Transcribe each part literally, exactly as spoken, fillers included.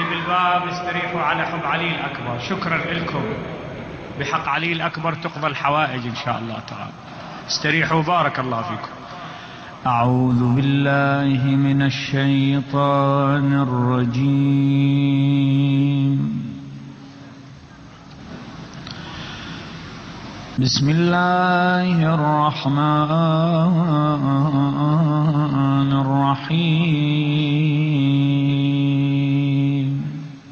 اللي بالباب استريحوا على حب علي الأكبر. شكرا لكم، بحق علي الأكبر تقضى الحوائج إن شاء الله تعالى. استريحوا بارك الله فيكم. أعوذ بالله من الشيطان الرجيم. بسم الله الرحمن الرحيم.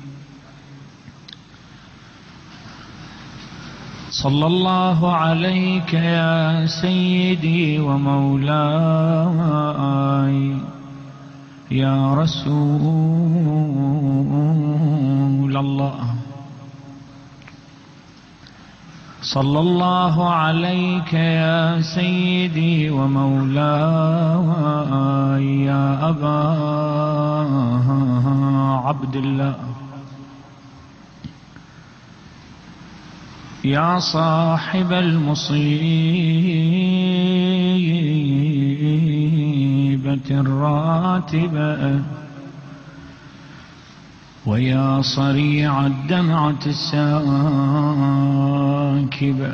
صلى الله عليك يا سيدي ومولاي يا رسول الله. صلى الله عليك يا سيدي ومولاي يا أبا عبد الله، يا صاحب المصيبة الراتبة، ويا صريع الدمعة الساكبة.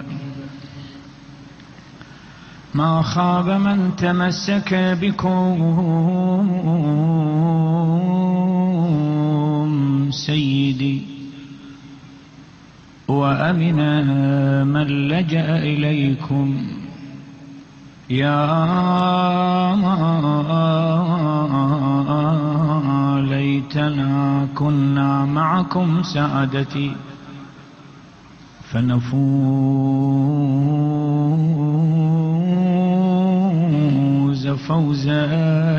ما خاب من تمسك بكم سيدي، وأمن من لجأ إليكم. يا ليتنا كنا معكم سعادتي فنفوز فوزا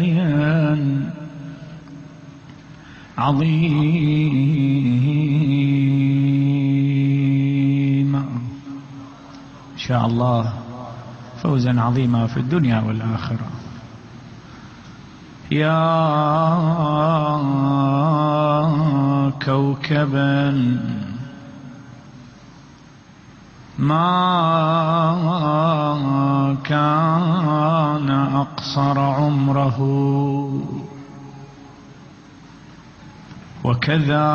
عظيما إن شاء الله، فوزا عظيما في الدنيا والآخرة. يا كوكبا ما كان أقصر عمره، وكذا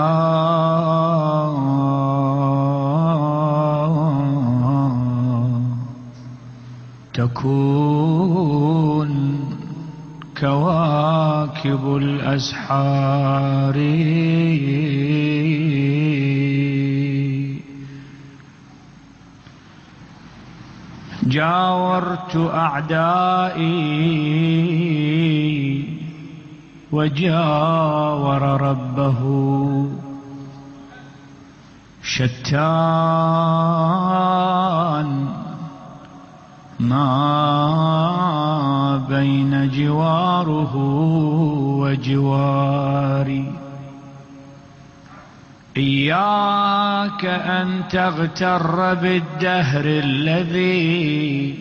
تكون كواكب الأسحار. جاورت أعدائي وجاور ربه، شتان ما بين جواره وجواري. إياك أن تغتر بالدهر الذي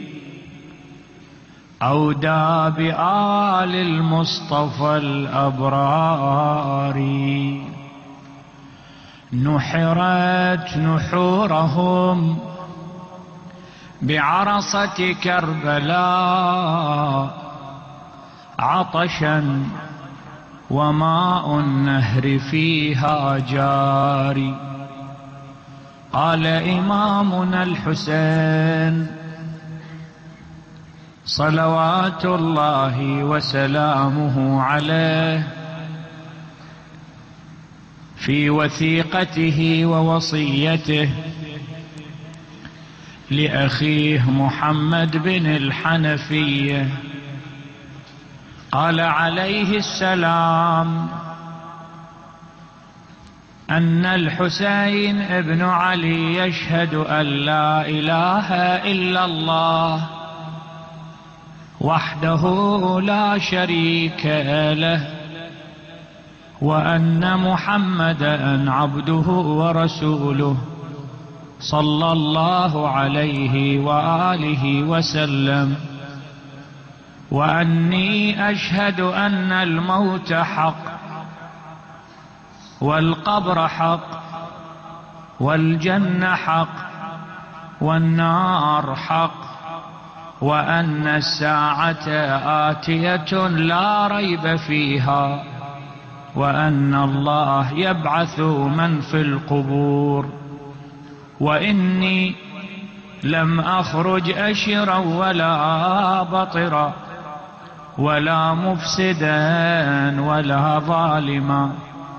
أودى بآل المصطفى الأبرار. نحرت نحورهم بعرصة كربلاء عطشا، وماء النهر فيها جاري. قال إمامنا الحسين صلوات الله وسلامه عليه في وثيقته ووصيته لأخيه محمد بن الحنفية، قال عليه السلام أن الحسين ابن علي يشهد أن لا إله إلا الله وحده لا شريك له، وأن محمدا عبده ورسوله صلى الله عليه وآله وسلم، وأني أشهد أن الموت حق والقبر حق والجنة حق والنار حق، وأن الساعة آتية لا ريب فيها، وأن الله يبعث من في القبور، وإني لم أخرج أشرا ولا بطرا ولا مفسدا ولا ظالما،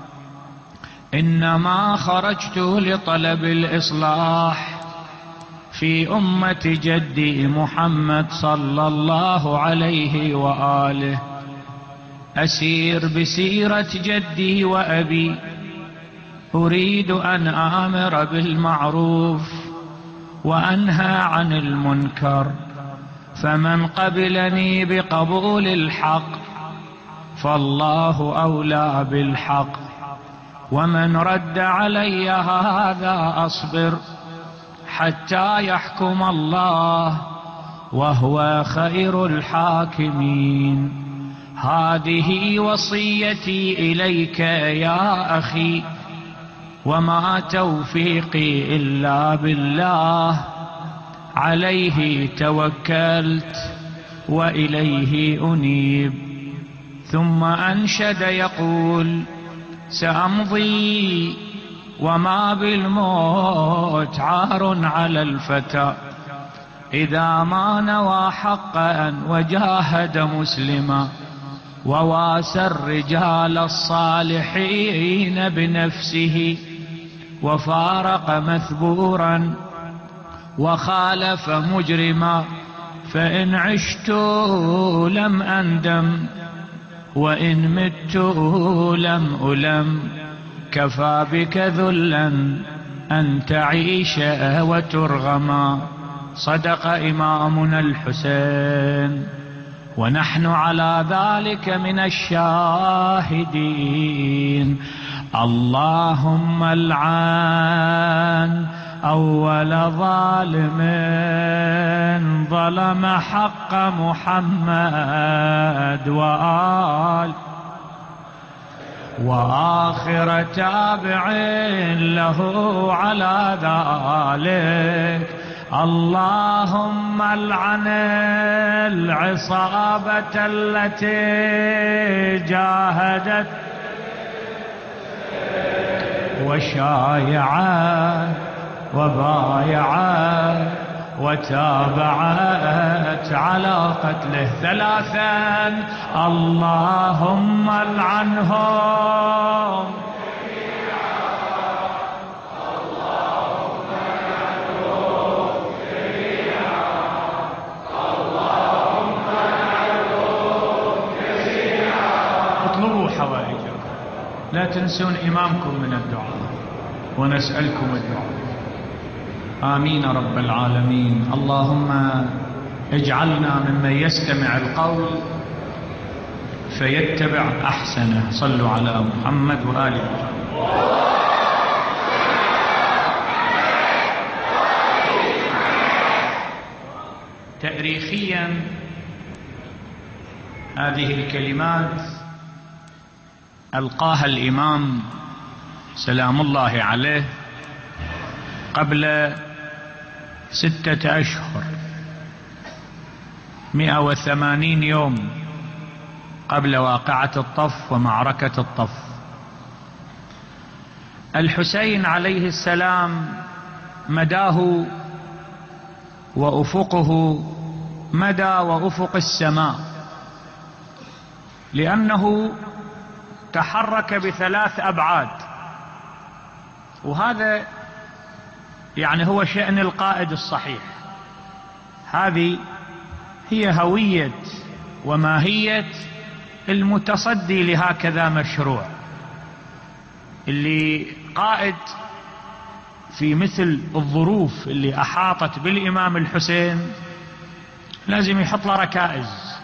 إنما خرجت لطلب الإصلاح في أمة جدي محمد صلى الله عليه وآله، أسير بسيرة جدي وأبي، أريد أن آمر بالمعروف وأنهى عن المنكر، فمن قبلني بقبول الحق فالله أولى بالحق، ومن رد علي هذا أصبر حتى يحكم الله وهو خير الحاكمين. هذه وصيتي إليك يا أخي، وما توفيقي إلا بالله، عليه توكلت وإليه أنيب. ثم أنشد يقول: سأمضي وما بالموت عار على الفتى، إذا ما نوى حقا وجاهد مسلما، وواسى الرجال الصالحين بنفسه، وفارق مثبورا وخالف مجرما، فإن عشت لم أندم وإن مت لم ألم، كفى بك ذلا أن تعيش وترغما. صدق إمامنا الحسين، ونحن على ذلك من الشاهدين. اللهم العن أول ظالم ظلم حق محمد وآل، وآخر تابع له على ذلك. اللهم العن العصابة التي جاهدت وشايعت وبايعت وتابعت على قتله. ثلاثا: اللهم العنهم حوائجكم، لا تنسون إمامكم من الدعاء، ونسألكم الدعاء. آمين رب العالمين. اللهم اجعلنا ممن يستمع القول فيتبع أحسنه. صلوا على محمد وآله. تاريخيا هذه الكلمات ألقاها الإمام سلام الله عليه قبل ستة أشهر، مئة وثمانين يوم قبل واقعة الطف ومعركة الطف. الحسين عليه السلام مداه وأفقه مدى وأفق السماء، لأنه تحرك بثلاث أبعاد، وهذا يعني هو شأن القائد الصحيح. هذه هي هوية وماهية المتصدي لهكذا مشروع، اللي قائد في مثل الظروف اللي أحاطت بالإمام الحسين لازم يحط له ركائز.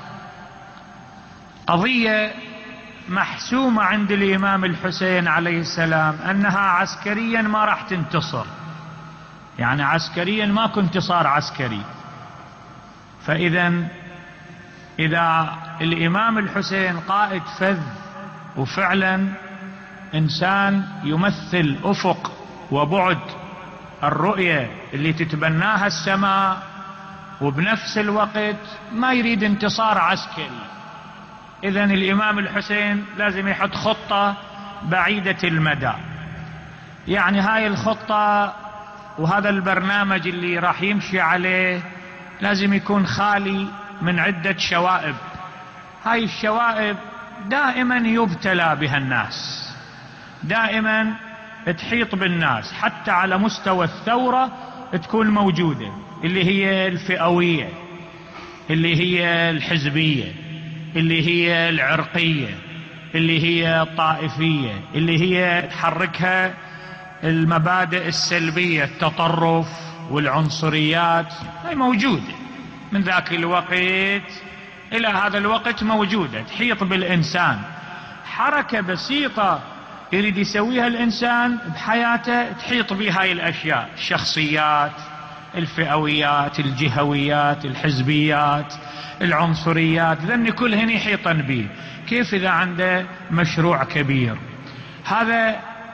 قضية محسومة عند الإمام الحسين عليه السلام أنها عسكريا ما راح تنتصر، يعني عسكريا ماكو انتصار عسكري. فإذا إذا الإمام الحسين قائد فذ وفعلا إنسان يمثل أفق وبعد الرؤية اللي تتبناها السماء، وبنفس الوقت ما يريد انتصار عسكري، إذن الإمام الحسين لازم يحط خطة بعيدة المدى. يعني هاي الخطة وهذا البرنامج اللي راح يمشي عليه لازم يكون خالي من عدة شوائب. هاي الشوائب دائما يبتلى بها الناس، دائما تحيط بالناس، حتى على مستوى الثورة تكون موجودة، اللي هي الفئوية، اللي هي الحزبية، اللي هي العرقية، اللي هي الطائفية، اللي هي تحركها المبادئ السلبية، التطرف والعنصريات. هاي موجودة من ذاك الوقت إلى هذا الوقت، موجودة تحيط بالإنسان. حركة بسيطة يريد يسويها الإنسان بحياته تحيط بها هاي الأشياء، الشخصيات، الفئويات، الجهويات، الحزبيات، العنصريات، لأن كلهن يحيطن به. كيف إذا عنده مشروع كبير؟ هذا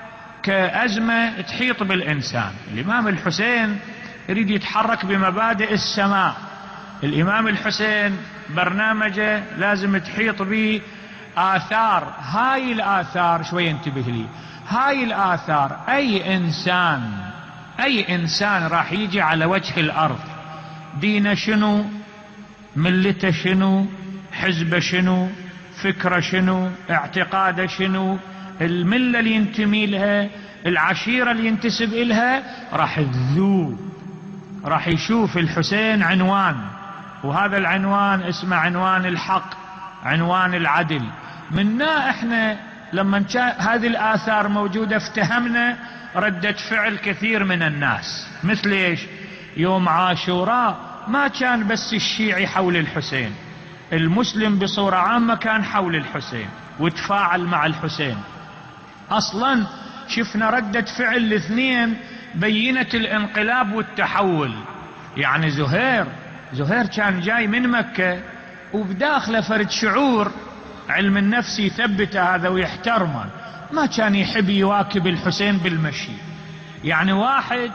كأزمة تحيط بالإنسان. الإمام الحسين يريد يتحرك بمبادئ السماء. الإمام الحسين برنامجه لازم تحيط به آثار. هاي الآثار شوي انتبه لي، هاي الآثار أي إنسان أي إنسان راح يجي على وجه الأرض، دينه شنو، ملته شنو، حزبه شنو، فكره شنو، اعتقاده شنو، الملة اللي ينتمي لها، العشيرة اللي ينتسب إلها، راح تذوب. راح يشوف الحسين عنوان، وهذا العنوان اسمه عنوان الحق، عنوان العدل. منا احنا لما هذه الآثار موجودة افتهمنا ردة فعل كثير من الناس. مثل ايش؟ يوم عاشوراء ما كان بس الشيعي حول الحسين، المسلم بصورة عامة كان حول الحسين وتفاعل مع الحسين. اصلا شفنا ردة فعل الاثنين بينت الانقلاب والتحول. يعني زهير زهير كان جاي من مكة وبداخله فرد شعور، علم النفس يثبت هذا ويحترمه، ما كان يحب يواكب الحسين بالمشي. يعني واحد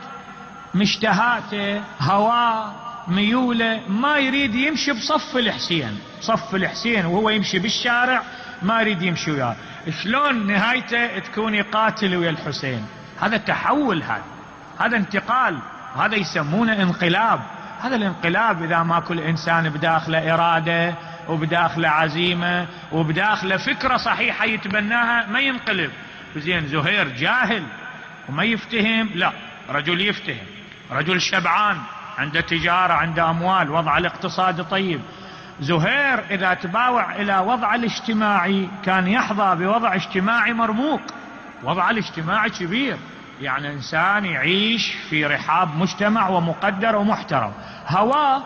مشتهاته، هواه، ميوله، ما يريد يمشي بصف الحسين، صف الحسين وهو يمشي بالشارع ما يريد يمشي وياه. شلون نهايته تكون يقاتل ويا الحسين؟ هذا تحول، هذا هذا انتقال، هذا يسمونه انقلاب. هذا الانقلاب إذا ما كل إنسان بداخله إرادة وبداخله عزيمة وبداخله فكرة صحيحة يتبناها ما ينقلب. زين زهير جاهل وما يفتهم؟ لا، رجل يفتهم، رجل شبعان، عنده تجارة، عنده أموال، وضع الاقتصاد طيب. زهير إذا تباوع إلى وضع الاجتماعي كان يحظى بوضع اجتماعي مرموق، وضع الاجتماعي كبير، يعني إنسان يعيش في رحاب مجتمع ومقدر ومحترم. هواه،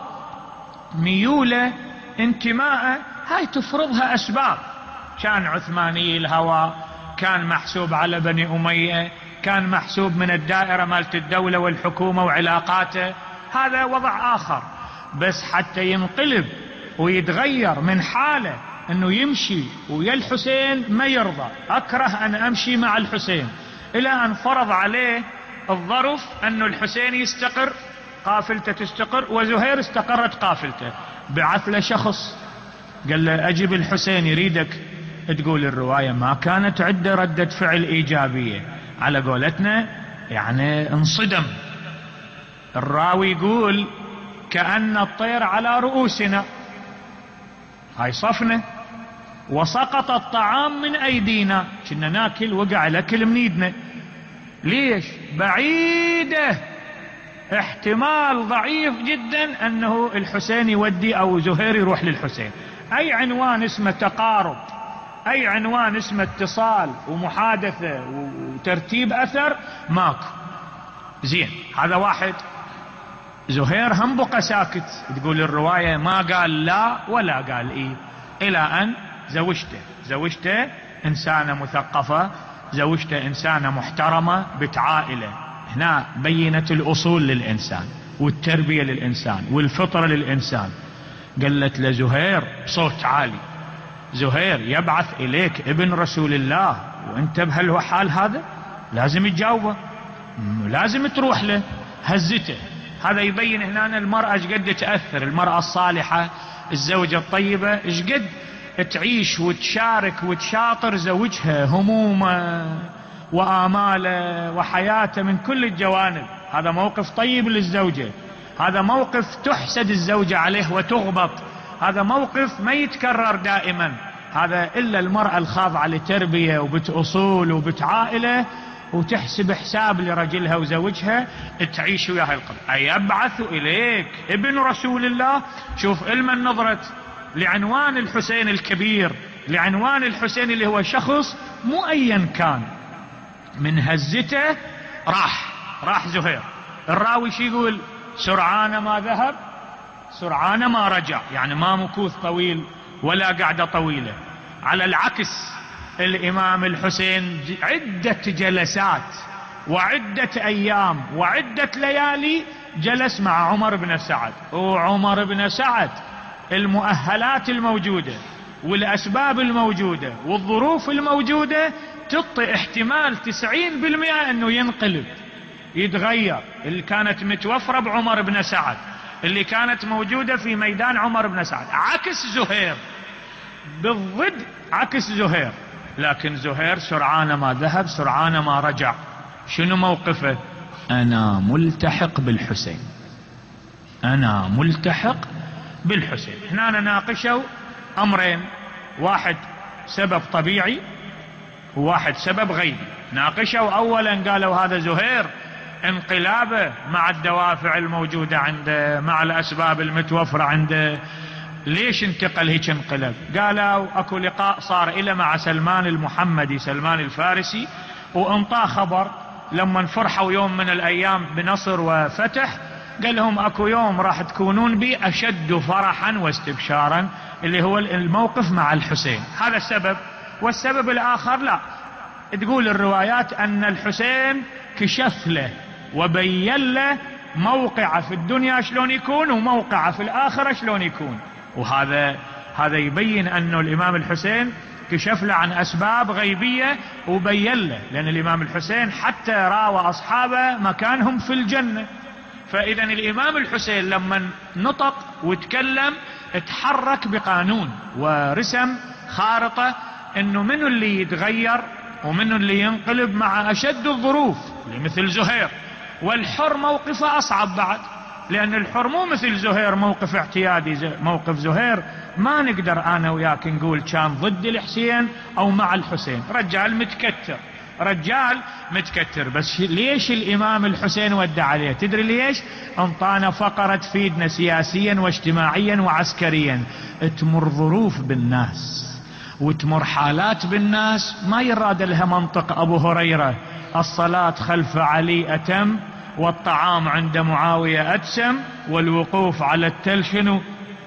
ميوله، انتماءه، هاي تفرضها أسباب. كان عثماني الهوى، كان محسوب على بني أمية، كان محسوب من الدائرة مالت الدولة والحكومة وعلاقاته، هذا وضع آخر. بس حتى ينقلب ويتغير من حاله أنه يمشي ويا الحسين ما يرضى، أكره أن أمشي مع الحسين، إلى أن فرض عليه الظرف أنه الحسين يستقر، قافلته تستقر، وزهير استقرت قافلته. بعث له شخص قال له أجب الحسين يريدك. تقول الرواية ما كانت عنده ردة فعل إيجابية، على قولتنا يعني انصدم. الراوي يقول كأن الطير على رؤوسنا، هاي صفنا، وسقط الطعام من أيدينا، كنا ناكل وقع الأكل من ايدنا. ليش؟ بعيدة، احتمال ضعيف جدا أنه الحسين يودي أو زهير يروح للحسين. أي عنوان اسمه تقارب، أي عنوان اسمه اتصال ومحادثة وترتيب أثر ماكو. زين، هذا واحد. زهير هم بقى ساكت، تقول الرواية ما قال لا ولا قال إيه، إلى أن زوجته زوجته إنسانة مثقفة، زوجته إنسانة محترمة بنت عائلة. هنا بينت الأصول للإنسان والتربية للإنسان والفطرة للإنسان. قالت لزهير بصوت عالي، زهير يبعث إليك ابن رسول الله وانت بهالحال هذا، لازم تجاوبه، لازم تروح له. هزته. هذا يبين هنا المرأة ايش قد تأثر، المرأة الصالحة، الزوجة الطيبة ايش قد تعيش وتشارك وتشاطر زوجها همومه وآماله وحياته من كل الجوانب. هذا موقف طيب للزوجة، هذا موقف تحسد الزوجة عليه وتغبط، هذا موقف ما يتكرر دائما. هذا إلا المرأة الخاضعة لتربية وبت أصول وبت عائلة وتحسب حساب لرجلها وزوجها تعيش وياها القلب. أيبعث إليك ابن رسول الله. شوف إلما نظرة لعنوان الحسين الكبير، لعنوان الحسين اللي هو شخص مؤين كان، من هزته راح راح زهير. الراوي شي يقول؟ سرعان ما ذهب سرعان ما رجع، يعني ما مكوث طويل ولا قعدة طويلة. على العكس الإمام الحسين عدة جلسات وعدة أيام وعدة ليالي جلس مع عمر بن سعد. وعمر بن سعد المؤهلات الموجودة والأسباب الموجودة والظروف الموجودة تعطي احتمال تسعين بالمئة أنه ينقلب يتغير. اللي كانت متوفرة بعمر بن سعد، اللي كانت موجودة في ميدان عمر بن سعد، عكس زهير بالضد، عكس زهير. لكن زهير سرعان ما ذهب سرعان ما رجع. شنو موقفه؟ أنا ملتحق بالحسين، أنا ملتحق بالحسين. هنا نناقشوا أمرين، واحد سبب طبيعي وواحد سبب غيبي. ناقشوا أولا قالوا هذا زهير انقلابه مع الدوافع الموجودة عنده، مع الأسباب المتوفرة عنده، ليش انتقل هيك انقلب؟ قالوا اكو لقاء صار إلى مع سلمان المحمدي سلمان الفارسي، وانطاه خبر لما فرحوا يوم من الأيام بنصر وفتح، قال لهم اكو يوم راح تكونون بي أشد فرحا واستبشارا، اللي هو الموقف مع الحسين. هذا السبب. والسبب الآخر لا، تقول الروايات أن الحسين كشف له وبين له موقعه في الدنيا شلون يكون وموقعه في الآخرة شلون يكون. وهذا هذا يبين أنه الإمام الحسين كشف له عن أسباب غيبية وبين له، لأن الإمام الحسين حتى راوى أصحابه مكانهم في الجنة. فإذا الإمام الحسين لما نطق وتكلم اتحرك بقانون ورسم خارطة انه منو اللي يتغير ومنو اللي ينقلب مع اشد الظروف مثل زهير. والحر موقفه اصعب بعد، لان الحر مو مثل زهير موقف اعتيادي. موقف زهير ما نقدر انا وياك نقول كان ضد الحسين او مع الحسين، رجال متكتر، رجال متكتر. بس ليش الامام الحسين ودع عليه؟ تدري ليش؟ انطانا فقرة تفيدنا سياسيا واجتماعيا وعسكريا. تمر ظروف بالناس وتمر حالات بالناس ما يراد لها منطق ابو هريرة الصلاة خلف علي اتم والطعام عند معاوية ادسم والوقوف على التل شنو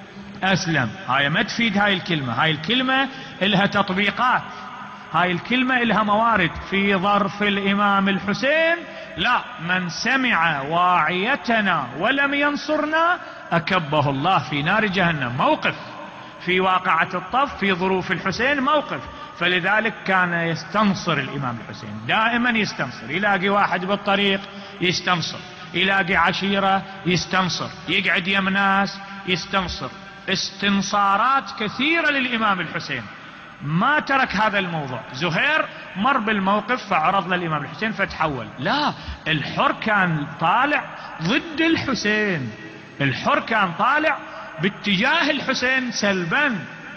اسلم. هاي ما تفيد هاي الكلمة. هاي الكلمة لها تطبيقات، هاي الكلمة لها موارد. في ظرف الامام الحسين لا، من سمع واعيتنا ولم ينصرنا اكبه الله في نار جهنم. موقف في واقعة الطف في ظروف الحسين موقف. فلذلك كان يستنصر الإمام الحسين، دائما يستنصر. يلاقي واحد بالطريق يستنصر، يلاقي عشيرة يستنصر، يقعد يم ناس يستنصر. استنصارات كثيرة للإمام الحسين، ما ترك هذا الموضوع. زهير مر بالموقف فعرض للإمام الحسين فتحول. لا، الحر كان طالع ضد الحسين، الحر كان طالع باتجاه الحسين سلبا.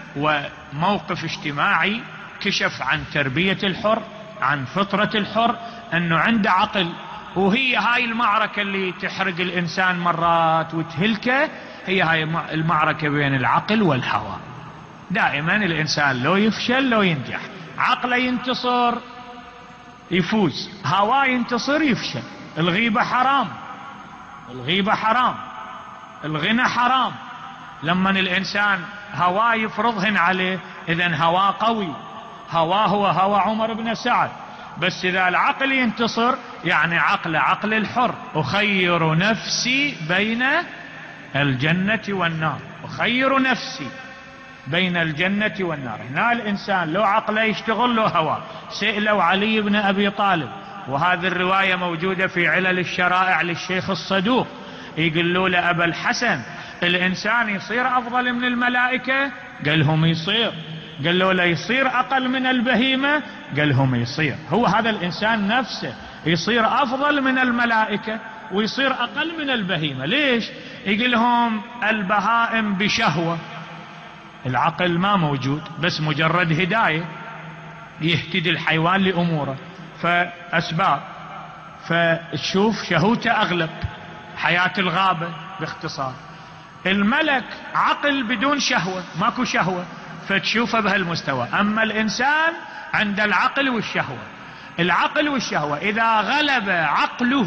وموقف اجتماعي كشف عن تربية الحر، عن فطرة الحر، انه عنده عقل. وهي هاي المعركة اللي تحرق الانسان مرات وتهلكه، هي هاي المعركة بين العقل والهوى. دائما الانسان لو يفشل لو ينجح، عقله ينتصر يفوز، هواه ينتصر يفشل. الغيبة حرام، الغيبة حرام، الغنى حرام. لما الانسان هواه يفرضهن عليه اذن هواه قوي، هواه هو هوى عمر بن سعد. بس اذا العقل ينتصر يعني عقل عقل الحر. اخير نفسي بين الجنة والنار، اخير نفسي بين الجنة والنار. هنا الانسان لو عقله يشتغل له هواه. سئلوا علي بن ابي طالب، وهذه الرواية موجودة في علل الشرائع للشيخ الصدوق، يقولوا له ابا الحسن الانسان يصير افضل من الملائكة؟ قال لهم يصير. قال له لا يصير أقل من البهيمة؟ قال لهم يصير. هو هذا الإنسان نفسه يصير أفضل من الملائكة ويصير أقل من البهيمة. ليش؟ يقول لهم البهائم بشهوة، العقل ما موجود، بس مجرد هداية يهتدي الحيوان لأموره، فأسباب، فتشوف شهوته أغلب، حياة الغابة باختصار. الملك عقل بدون شهوة، ماكو شهوة، فتشوفه بهالمستوى. أما الإنسان عند العقل والشهوة، العقل والشهوة إذا غلب عقله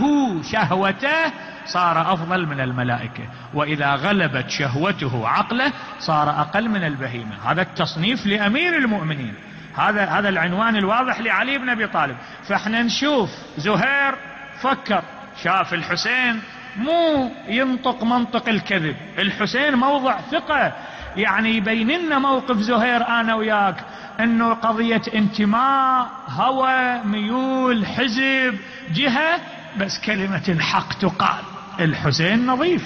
شهوته صار أفضل من الملائكة، وإذا غلبت شهوته عقله صار أقل من البهيمة. هذا التصنيف لأمير المؤمنين، هذا هذا العنوان الواضح لعلي بن أبي طالب. فاحنا نشوف زهير فكر، شاف الحسين مو ينطق منطق الكذب، الحسين موضع ثقة، يعني يبين لنا موقف زهير أنا وياك أنه قضية انتماء، هوى، ميول، حزب، جهة، بس كلمة الحق تقال. الحسين نظيف،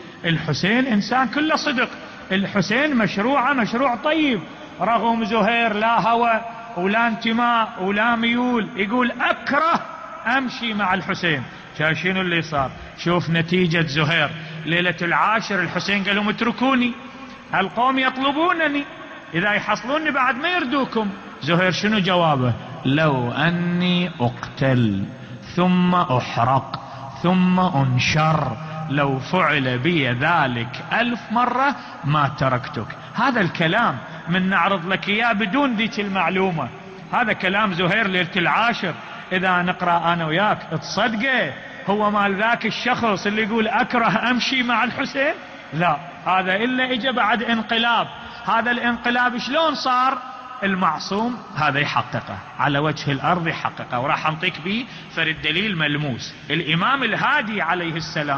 الحسين إنسان كله صدق، الحسين مشروعه مشروع طيب، رغم زهير لا هوى ولا انتماء ولا ميول، يقول أكره أمشي مع الحسين. شايفين اللي صار؟ شوف نتيجة زهير ليلة العاشر، الحسين قال لهم اتركوني، القوم يطلبونني، إذا يحصلوني بعد ما يردوكم. زهير شنو جوابه؟ لو أني أقتل ثم أحرق ثم أنشر لو فعل بي ذلك ألف مرة ما تركتك. هذا الكلام من نعرض لك إياه بدون ذيك المعلومة، هذا كلام زهير ليلة العاشر، إذا نقرأ أنا وياك تصدقه هو مال ذاك الشخص اللي يقول أكره أمشي مع الحسين؟ لا، هذا إلا إجا بعد انقلاب. هذا الانقلاب شلون صار؟ المعصوم هذا يحققه على وجه الأرض، يحققه، وراح أنطيك به فرد دليل ملموس. الإمام الهادي عليه السلام،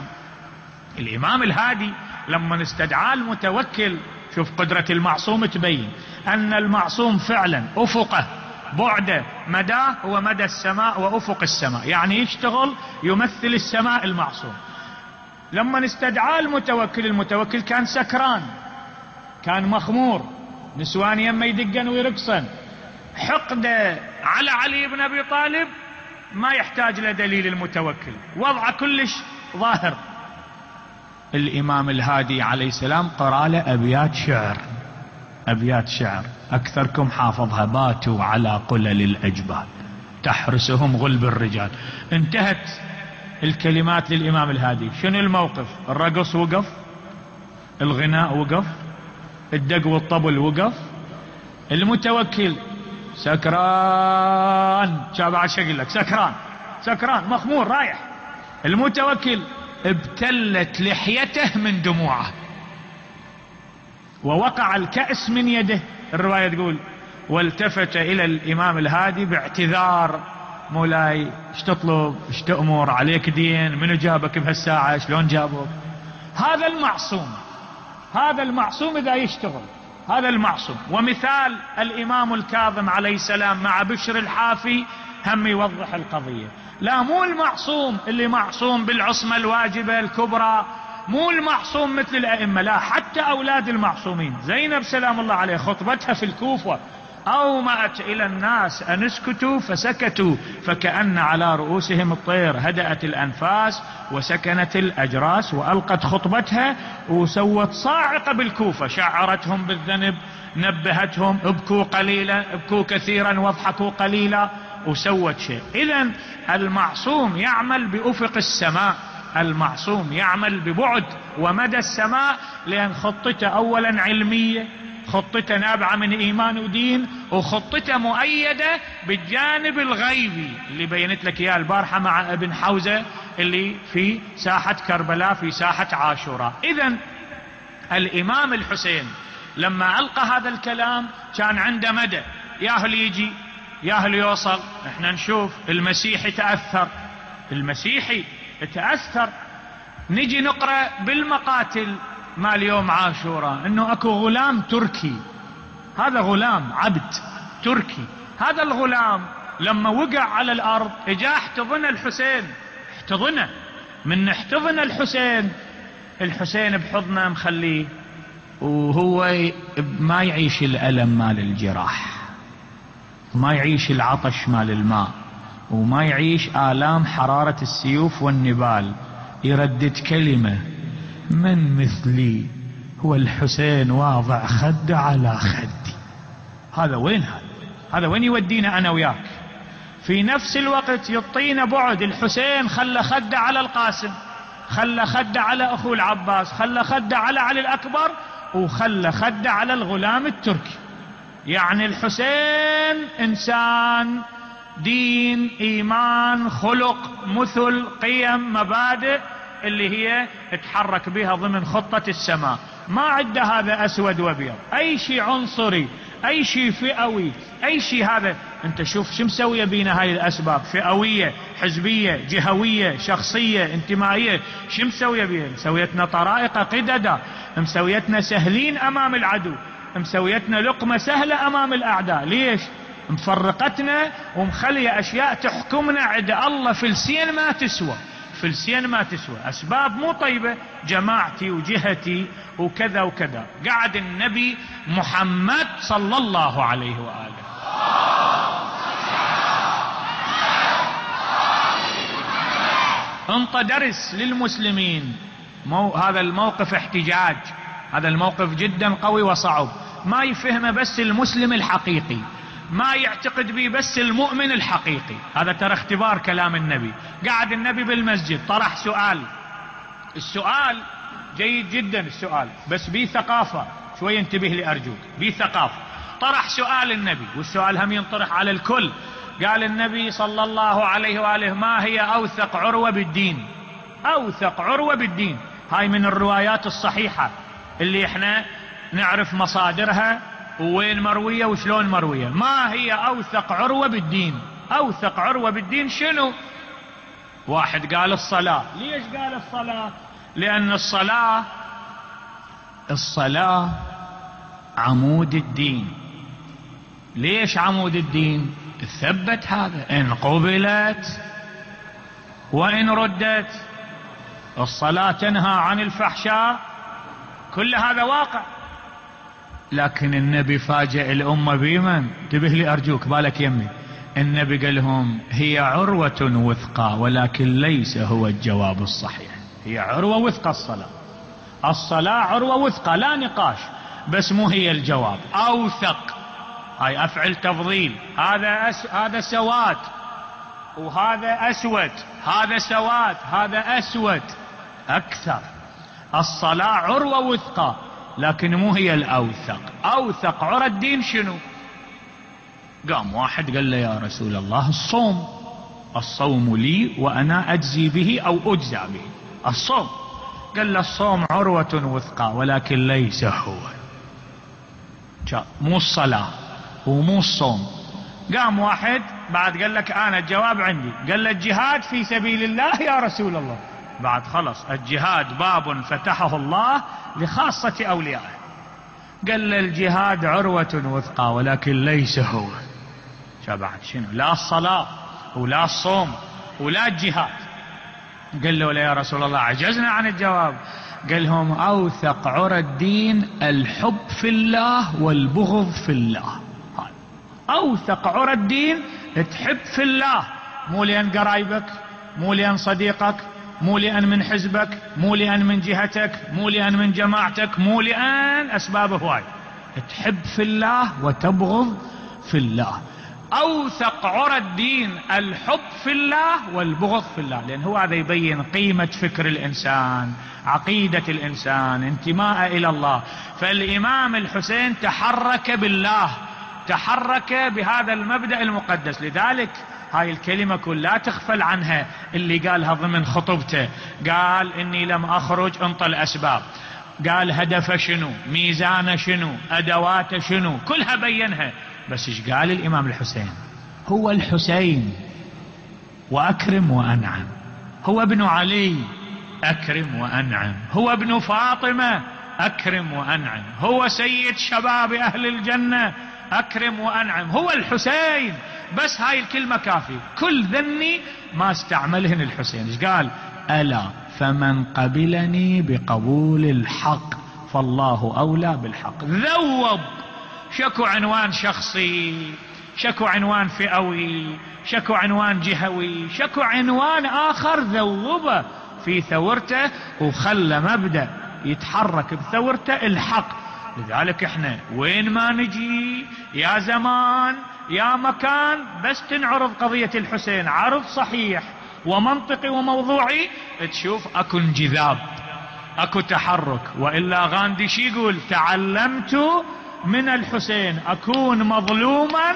الإمام الهادي لما استدعى المتوكل، شوف قدرة المعصوم تبين أن المعصوم فعلا أفقه بعده مداه هو مدى السماء وأفق السماء، يعني يشتغل يمثل السماء المعصوم. لما استدعى المتوكل، المتوكل كان سكران، كان مخمور، نسوان يما يدقن ويرقصن، حقده على علي بن أبي طالب ما يحتاج لدليل، المتوكل وضعه كلش ظاهر. الإمام الهادي عليه السلام قرأ له أبيات شعر، أبيات شعر أكثركم حافظها: باتوا على قلل الأجبال تحرسهم غلب الرجال. انتهت الكلمات للإمام الهادي. شنو الموقف؟ الرقص وقف، الغناء وقف، الدق والطبل وقف، المتوكل سكران، شابع شقل لك سكران، سكران مخمور رايح. المتوكل ابتلت لحيته من دموعه ووقع الكأس من يده. الرواية تقول والتفت إلى الإمام الهادي باعتذار: مولاي ايش تطلب، ايش تأمر، عليك دين، منو جابك بهالساعة، شلون جابك؟ هذا المعصوم، هذا المعصوم إذا يشتغل، هذا المعصوم. ومثال الإمام الكاظم عليه السلام مع بشر الحافي هم يوضح القضية. لا، مو المعصوم اللي معصوم بالعصمة الواجبة الكبرى، مو المعصوم مثل الأئمة، لا، حتى أولاد المعصومين. زينب سلام الله عليه خطبتها في الكوفة: أومأت إلى الناس أن اسكتوا فسكتوا فكأن على رؤوسهم الطير، هدأت الأنفاس وسكنت الأجراس. وألقت خطبتها وسوت صاعقة بالكوفة، شعرتهم بالذنب، نبهتهم: ابكوا قليلا، ابكوا كثيرا واضحكوا قليلا، وسوت شيء. إذن المعصوم يعمل بأفق السماء، المعصوم يعمل ببعد ومدى السماء، لأن خطته أولا علمية، خطته نابعة من إيمان ودين، وخطته مؤيدة بالجانب الغيبي اللي بينت لك إياه البارحة مع ابن حوزة اللي في ساحة كربلاء، في ساحة عاشوراء. إذن الإمام الحسين لما ألقى هذا الكلام كان عنده مدى، ياهل يجي ياهل يوصل. احنا نشوف المسيحي تأثر، المسيحي تأثر. نجي نقرأ بالمقاتل مال يوم عاشوراء انه اكو غلام تركي، هذا غلام عبد تركي، هذا الغلام لما وقع على الارض اجا احتضن الحسين، احتضنه. من احتضن الحسين، الحسين بحضنه مخليه وهو ما يعيش الألم مال الجراح، ما يعيش العطش مال الماء، وما يعيش آلام حرارة السيوف والنبال. يردد كلمة: من مثلي هو الحسين واضع خد على خدي. هذا وين هذا؟ هذا وين يودينا أنا وياك؟ في نفس الوقت يعطينا بعد. الحسين خلى خده على القاسم، خلى خده على أخو العباس، خلى خده على علي الأكبر، وخلى خده على الغلام التركي. يعني الحسين إنسان، دين، إيمان، خلق، مثل، قيم، مبادئ اللي هي تحرك بها ضمن خطة السماء. ما عنده هذا أسود وابيض، أي شيء عنصري، أي شيء فئوي، أي شيء. هذا أنت شوف شو مسوية بينا هاي الأسباب: فئوية، حزبية، جهوية، شخصية، انتمائية. شو مسوية بينا؟ مسويتنا طرائق قددا، مسويتنا سهلين أمام العدو، مسويتنا لقمة سهلة أمام الأعداء. ليش؟ مفرقتنا ومخلية أشياء تحكمنا عند الله فلسين ما تسوى، فلسين ما تسوى، أسباب مو طيبة، جماعتي وجهتي وكذا وكذا. قعد النبي محمد صلى الله عليه وآله انطى درس للمسلمين. مو هذا الموقف احتجاج، هذا الموقف جدا قوي وصعب. ما يفهمه بس المسلم الحقيقي، ما يعتقد به بس المؤمن الحقيقي. هذا ترى اختبار كلام النبي. قعد النبي بالمسجد طرح سؤال، السؤال جيد جدا السؤال، بس بيه ثقافة شوي، انتبه لي أرجوك، بيه ثقافة. طرح سؤال النبي، والسؤال هم ينطرح على الكل. قال النبي صلى الله عليه وآله: ما هي أوثق عروة بالدين؟ أوثق عروة بالدين. هاي من الروايات الصحيحة اللي احنا نعرف مصادرها ووين مروية وشلون مروية. ما هي أوثق عروة بالدين؟ أوثق عروة بالدين شنو؟ واحد قال الصلاة. ليش قال الصلاة؟ لأن الصلاة الصلاة عمود الدين. ليش عمود الدين؟ ثبت هذا: إن قبلت وإن ردت. الصلاة تنهى عن الفحشاء، كل هذا واقع. لكن النبي فاجأ الأمة بمن؟ انتبه لي أرجوك، بالك يمي. النبي قال لهم: هي عروة وثقى ولكن ليس هو الجواب الصحيح. هي عروة وثقى الصلاة، الصلاة عروة وثقى لا نقاش، بس مو هي الجواب. أوثق هاي أفعل تفضيل، هذا أس... هذا سواد وهذا أسود، هذا سواد هذا أسود أكثر. الصلاة عروة وثقى لكن مو هي الأوثق. أوثق عرى الدين شنو؟ قام واحد قال له: يا رسول الله الصوم، الصوم لي وأنا أجزي به أو أجزى به. الصوم. قال له: الصوم عروة وثقى ولكن ليس هو، مو الصلاة ومو الصوم. قام واحد بعد قال لك: أنا الجواب عندي. قال له: الجهاد في سبيل الله يا رسول الله. بعد خلص الجهاد باب فتحه الله لخاصة أوليائه. قال له: الجهاد عروة وثقى ولكن ليس هو. بعد شنو؟ لا الصلاة ولا الصوم ولا الجهاد. قال له: لا يا رسول الله عجزنا عن الجواب. قال لهم: أوثق عرى الدين الحب في الله والبغض في الله. أوثق عرى الدين تحب في الله، مو لأن قرايبك، مو لأن صديقك، مو لأن من حزبك، مو لأن من جهتك، مو لأن من جماعتك، مو لأن أسباب هواي. تحب في الله وتبغض في الله. أوثق عرى الدين الحب في الله والبغض في الله، لأن هو هذا يبين قيمة فكر الإنسان، عقيدة الإنسان، انتماء إلى الله. فالإمام الحسين تحرك بالله، تحرك بهذا المبدأ المقدس. لذلك هاي الكلمة كل لا تغفل عنها اللي قالها ضمن خطبته. قال: إني لم أخرج انطى الأسباب. قال هدفه شنو، ميزانه شنو، أدواته شنو، كلها بينها. بس ايش قال الإمام الحسين؟ هو الحسين وأكرم وأنعم، هو ابن علي أكرم وأنعم، هو ابن فاطمة أكرم وأنعم، هو سيد شباب أهل الجنة أكرم وأنعم، هو الحسين. بس هاي الكلمة كافية. كل ذني ما استعملهن الحسين. ايش قال؟ ألا فمن قبلني بقبول الحق فالله أولى بالحق. ذوب، شكو عنوان شخصي، شكو عنوان فئوي، شكو عنوان جهوي، شكو عنوان آخر، ذوبه في ثورته وخلى مبدأ يتحرك بثورته الحق. لذلك احنا وين ما نجي يا زمان يا مكان بس تنعرض قضية الحسين عرض صحيح ومنطقي وموضوعي، تشوف اكو انجذاب، اكو تحرك. وإلا غاندي شي يقول؟ تعلمت من الحسين أكون مظلوما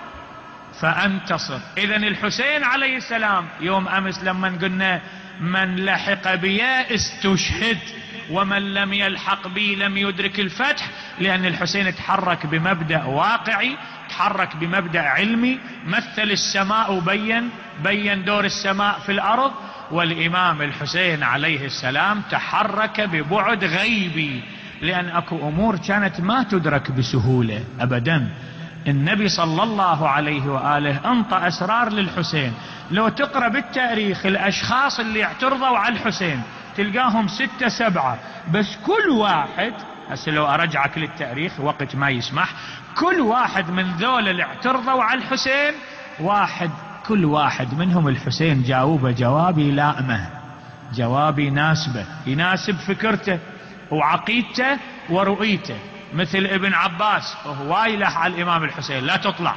فأنتصر. إذن الحسين عليه السلام يوم أمس لما قلنا من لحق بي استشهد ومن لم يلحق بي لم يدرك الفتح، لأن الحسين تحرك بمبدأ واقعي، تحرك بمبدأ علمي، مثل السماء وبين بين دور السماء في الأرض. والإمام الحسين عليه السلام تحرك ببعد غيبي، لأن أكو أمور كانت ما تدرك بسهولة أبدا. النبي صلى الله عليه وآله انطى أسرار للحسين. لو تقرأ بالتاريخ الأشخاص اللي اعترضوا على الحسين تلقاهم ستة سبعة بس، كل واحد هسه لو أرجعك للتاريخ وقت ما يسمح، كل واحد من ذول اللي اعترضوا على الحسين واحد كل واحد منهم الحسين جاوبه جواب يلائمه، جواب يناسبه، يناسب فكرته وعقيدته ورؤيته. مثل ابن عباس وهو يلح على الإمام الحسين لا تطلع،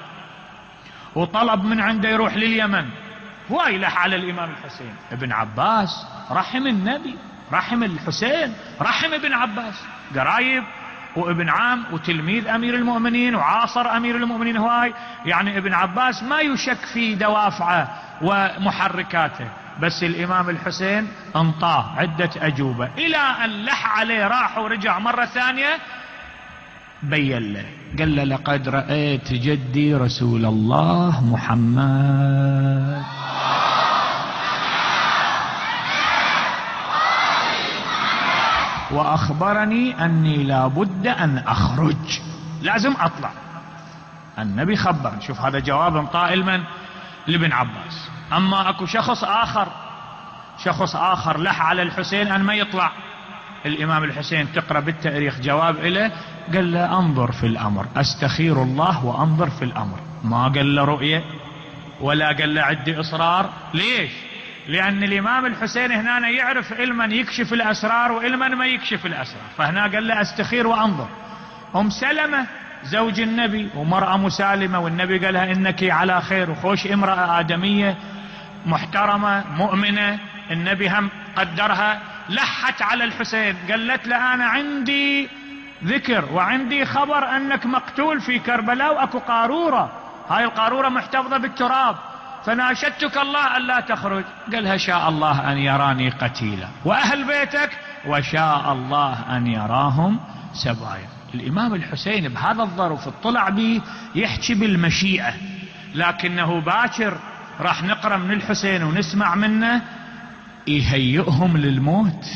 وطلب من عنده يروح لليمن، هو يلح على الإمام الحسين. ابن عباس رحم النبي، رحم الحسين، رحم ابن عباس، قرايب وابن عام وتلميذ أمير المؤمنين وعاصر أمير المؤمنين هواي. يعني ابن عباس ما يشك في دوافعه ومحركاته، بس الإمام الحسين انطاه عدة أجوبة إلى أن لح عليه، راح ورجع مرة ثانية بين له، قال له لقد رأيت جدي رسول الله محمد وأخبرني أني لابد أن أخرج، لازم أطلع. النبي خبر. شوف هذا جواب انطاء من لابن عباس. أما أكو شخص آخر شخص آخر لح على الحسين أن ما يطلع. الإمام الحسين تقرأ بالتاريخ جواب إليه، قال له أنظر في الأمر، أستخير الله وأنظر في الأمر. ما قال له رؤية ولا قال له عندي إصرار. ليش؟ لأن الإمام الحسين هنا يعرف علما يكشف الأسرار وعلما ما يكشف الأسرار، فهنا قال له أستخير وأنظر. أم سلمة زوج النبي ومرأة مسالمة، والنبي قالها إنك على خير، وخوش امرأة آدمية محترمة مؤمنة، النبي هم قدرها. لحت على الحسين قالت له أنا عندي ذكر وعندي خبر أنك مقتول في كربلاء، وأكو قارورة، هاي القارورة محتفظة بالتراب، فناشدتك الله ألا تخرج. قالها شاء الله أن يراني قتيلا وأهل بيتك وشاء الله أن يراهم سبايا. الإمام الحسين بهذا الظرف اطلع به يحكي بالمشيئة، لكنه باكر راح نقرأ من الحسين ونسمع منه يهيئهم للموت،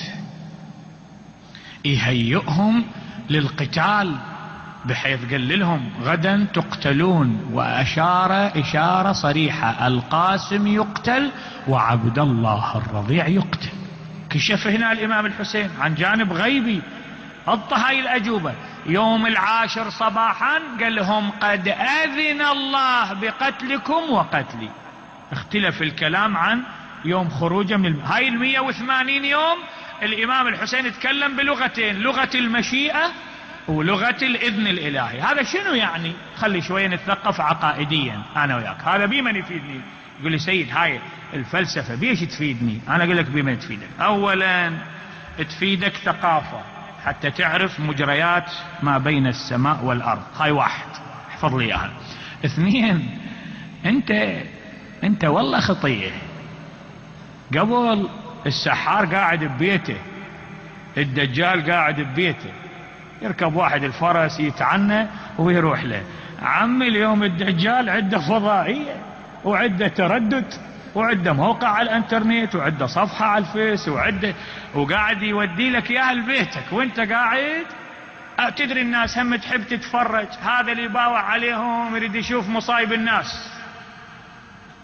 يهيئهم للقتال، بحيث قال لهم غدا تقتلون، وأشار إشارة صريحة القاسم يقتل وعبد الله الرضيع يقتل. كشف هنا الإمام الحسين عن جانب غيبي، حط هاي الأجوبة. يوم العاشر صباحا قال لهم قد أذن الله بقتلكم وقتلي. اختلف الكلام عن يوم خروجه من الم... هاي المية وثمانين يوم الإمام الحسين يتكلم بلغتين، لغة المشيئة ولغة الإذن الإلهي. هذا شنو يعني؟ خلي شوية نتثقف عقائديا أنا وياك. هذا بمن يفيدني؟ يقول لي سيد هاي الفلسفة بيش تفيدني؟ أنا أقول لك بمن تفيدك. أولا تفيدك ثقافة حتى تعرف مجريات ما بين السماء والأرض، هاي واحد احفظ لي اياها. اثنين انت انت والله خطية. قبل السحار قاعد ببيته، الدجال قاعد ببيته، يركب واحد الفرس يتعنى ويروح له. عم اليوم الدجال عنده فضائية وعنده تردد وعنده موقع على الانترنت وعنده صفحة على الفيس وعنده، وقاعد يودي لك اياها لبيتك وانت قاعد. تدري الناس هم تحب تتفرج، هذا اللي يباوع عليهم يريد يشوف مصايب الناس.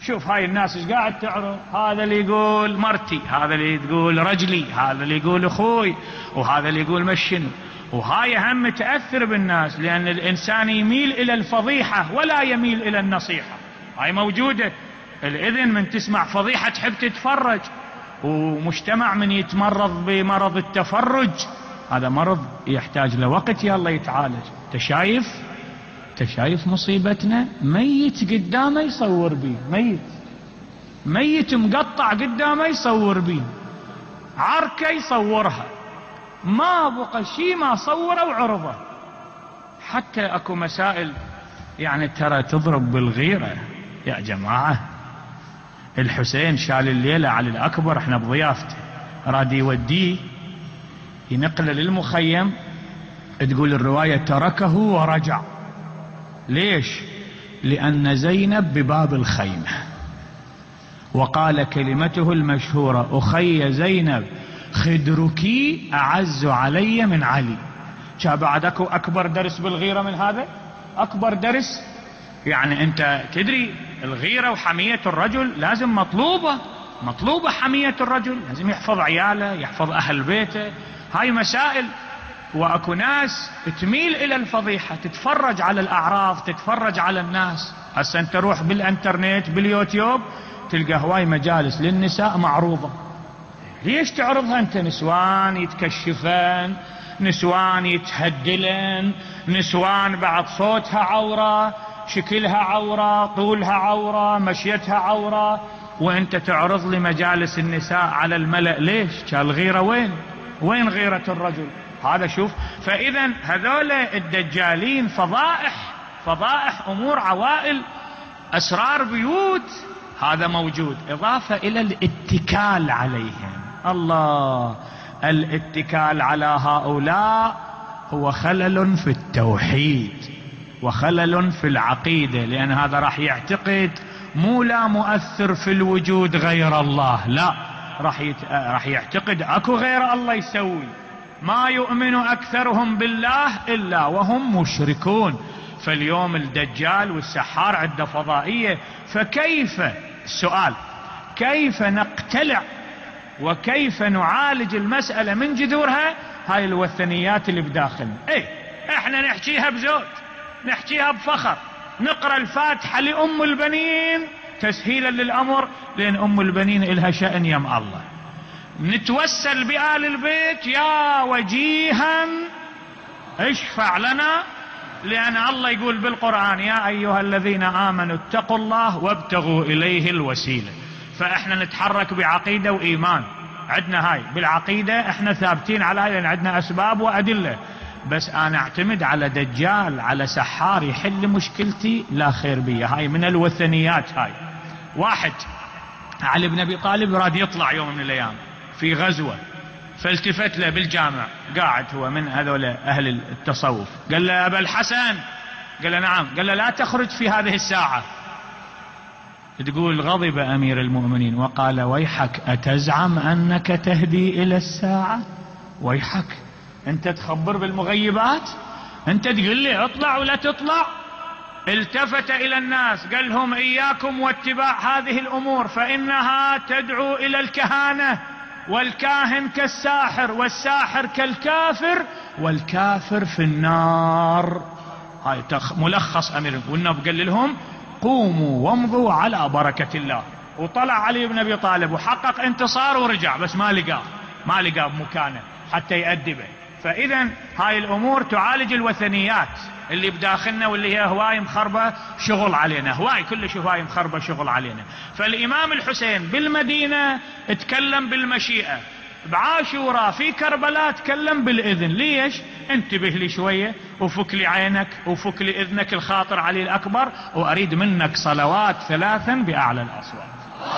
شوف هاي الناس ايش قاعد تعرض، هذا اللي يقول مرتي، هذا اللي تقول رجلي، هذا اللي يقول اخوي، وهذا اللي يقول مشن. وهاي هم تأثر بالناس، لأن الإنسان يميل إلى الفضيحة ولا يميل إلى النصيحة. هاي موجودة. الإذن من تسمع فضيحة تحب تتفرج، ومجتمع من يتمرض بمرض التفرج هذا مرض يحتاج لوقت يا الله يتعالج. تشايف تشايف مصيبتنا، ميت قدامه يصور بيه، ميت ميت مقطع قدامه يصور بيه، عركة يصورها، ما بقى شيء ما صوره وعرضه. حتى اكو مسائل يعني ترى تضرب بالغيرة يا جماعة. الحسين شال الليلة علي الأكبر، احنا بضيافته، راد يوديه ينقله للمخيم. تقول الرواية تركه ورجع. ليش؟ لأن زينب بباب الخيمة، وقال كلمته المشهورة: أخي زينب خدرك أعز علي من علي. شا بعدك أكبر درس بالغيرة من هذا؟ أكبر درس. يعني أنت تدري الغيرة وحمية الرجل لازم مطلوبة، مطلوبة حمية الرجل، لازم يحفظ عياله، يحفظ أهل بيته. هاي مسائل. وأكو ناس تميل إلى الفضيحة، تتفرج على الأعراض، تتفرج على الناس. هسه أنت روح بالإنترنت باليوتيوب تلقى هواي مجالس للنساء معروضة. ليش تعرضها أنت؟ نسوان يتكشفن، نسوان يتهدلن، نسوان بعد صوتها عورة، شكلها عورة، طولها عورة، مشيتها عورة، وانت تعرض لي مجالس النساء على الملأ. ليش؟ كالغيرة وين؟ وين غيرة الرجل؟ هذا شوف. فإذا هذول الدجالين فضائح، فضائح أمور عوائل، أسرار بيوت، هذا موجود. إضافة إلى الاتكال عليهم. الله، الاتكال على هؤلاء هو خلل في التوحيد وخلل في العقيدة، لأن هذا راح يعتقد مو لا مؤثر في الوجود غير الله، لا، راح يت... راح يعتقد اكو غير الله يسوي. ما يؤمن اكثرهم بالله الا وهم مشركون. فاليوم الدجال والسحار عنده فضائية. فكيف، السؤال، كيف نقتلع وكيف نعالج المسألة من جذورها؟ هاي الوثنيات اللي بداخلنا. ايه احنا نحكيها بزود، نحكيها بفخر، نقرأ الفاتحة لأم البنين تسهيلا للأمر، لأن أم البنين إلها شأن يم الله. نتوسل بآل البيت: يا وجيها اشفع لنا، لأن الله يقول بالقرآن: يا أيها الذين آمنوا اتقوا الله وابتغوا إليه الوسيلة. فإحنا نتحرك بعقيدة وإيمان، عندنا هاي بالعقيدة احنا ثابتين على هاي، لأن عندنا أسباب وأدلة. بس أنا أعتمد على دجال، على سحار يحل مشكلتي، لا خير بي. هاي من الوثنيات. هاي واحد علي بن أبي طالب راد يطلع يوم من الأيام في غزوة، فالتفت له بالجامع، قاعد هو من هذول أهل التصوف، قال له: أبا الحسن. قال له: نعم. قال له: لا تخرج في هذه الساعة. تقول غضب أمير المؤمنين وقال: ويحك، أتزعم أنك تهدي إلى الساعة؟ ويحك، أنت تخبر بالمغيبات؟ أنت تقول لي اطلع ولا تطلع؟ التفت إلى الناس قال لهم: إياكم واتباع هذه الأمور، فإنها تدعو إلى الكهانة، والكاهن كالساحر، والساحر كالكافر، والكافر في النار. هاي ملخص أمير. والنبي قال لهم: قوموا وامضوا على بركة الله. وطلع علي بن أبي طالب وحقق انتصار ورجع، بس ما لقاه، ما لقاه بمكانه حتى يأدبه. فإذا هاي الأمور تعالج الوثنيات اللي بداخلنا، واللي هي هواي مخربة شغل علينا، هواي كل شيء هواي مخربة شغل علينا. فالإمام الحسين بالمدينة اتكلم بالمشيئة، بعاشوراء في كربلاء تكلم بالإذن. ليش؟ انتبه لي شوية، وفك لي عينك وفك لي إذنك الخاطر علي الأكبر، وأريد منك صلوات ثلاثا بأعلى الأصوات.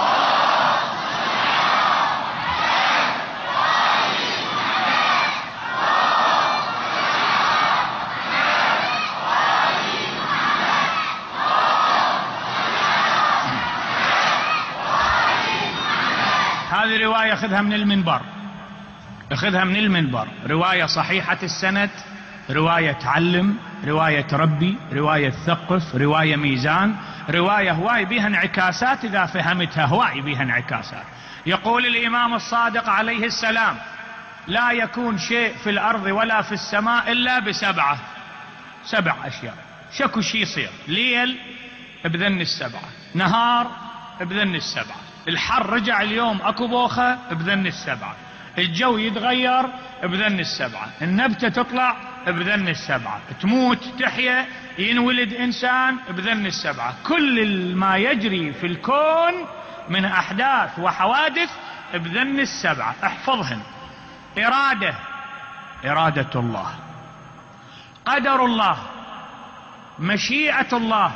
هذه رواية أخذها من المنبر، أخذها من المنبر، رواية صحيحة السند، رواية تعلم، رواية ربي، رواية ثقف، رواية ميزان. رواية هواي بها انعكاسات، إذا فهمتها هواي بها انعكاسات. يقول الإمام الصادق عليه السلام: لا يكون شيء في الأرض ولا في السماء إلا بسبعة، سبع أشياء. شكو شي يصير؟ ليل بذن السبعة، نهار بذن السبعة، الحر رجع اليوم اكو بوخة بذن السبعة، الجو يتغير بذن السبعة، النبتة تطلع بذن السبعة، تموت تحيا ينولد إنسان بذن السبعة. كل ما يجري في الكون من أحداث وحوادث بذن السبعة، احفظهن. إرادة، إرادة الله، قدر الله، مشيئة الله،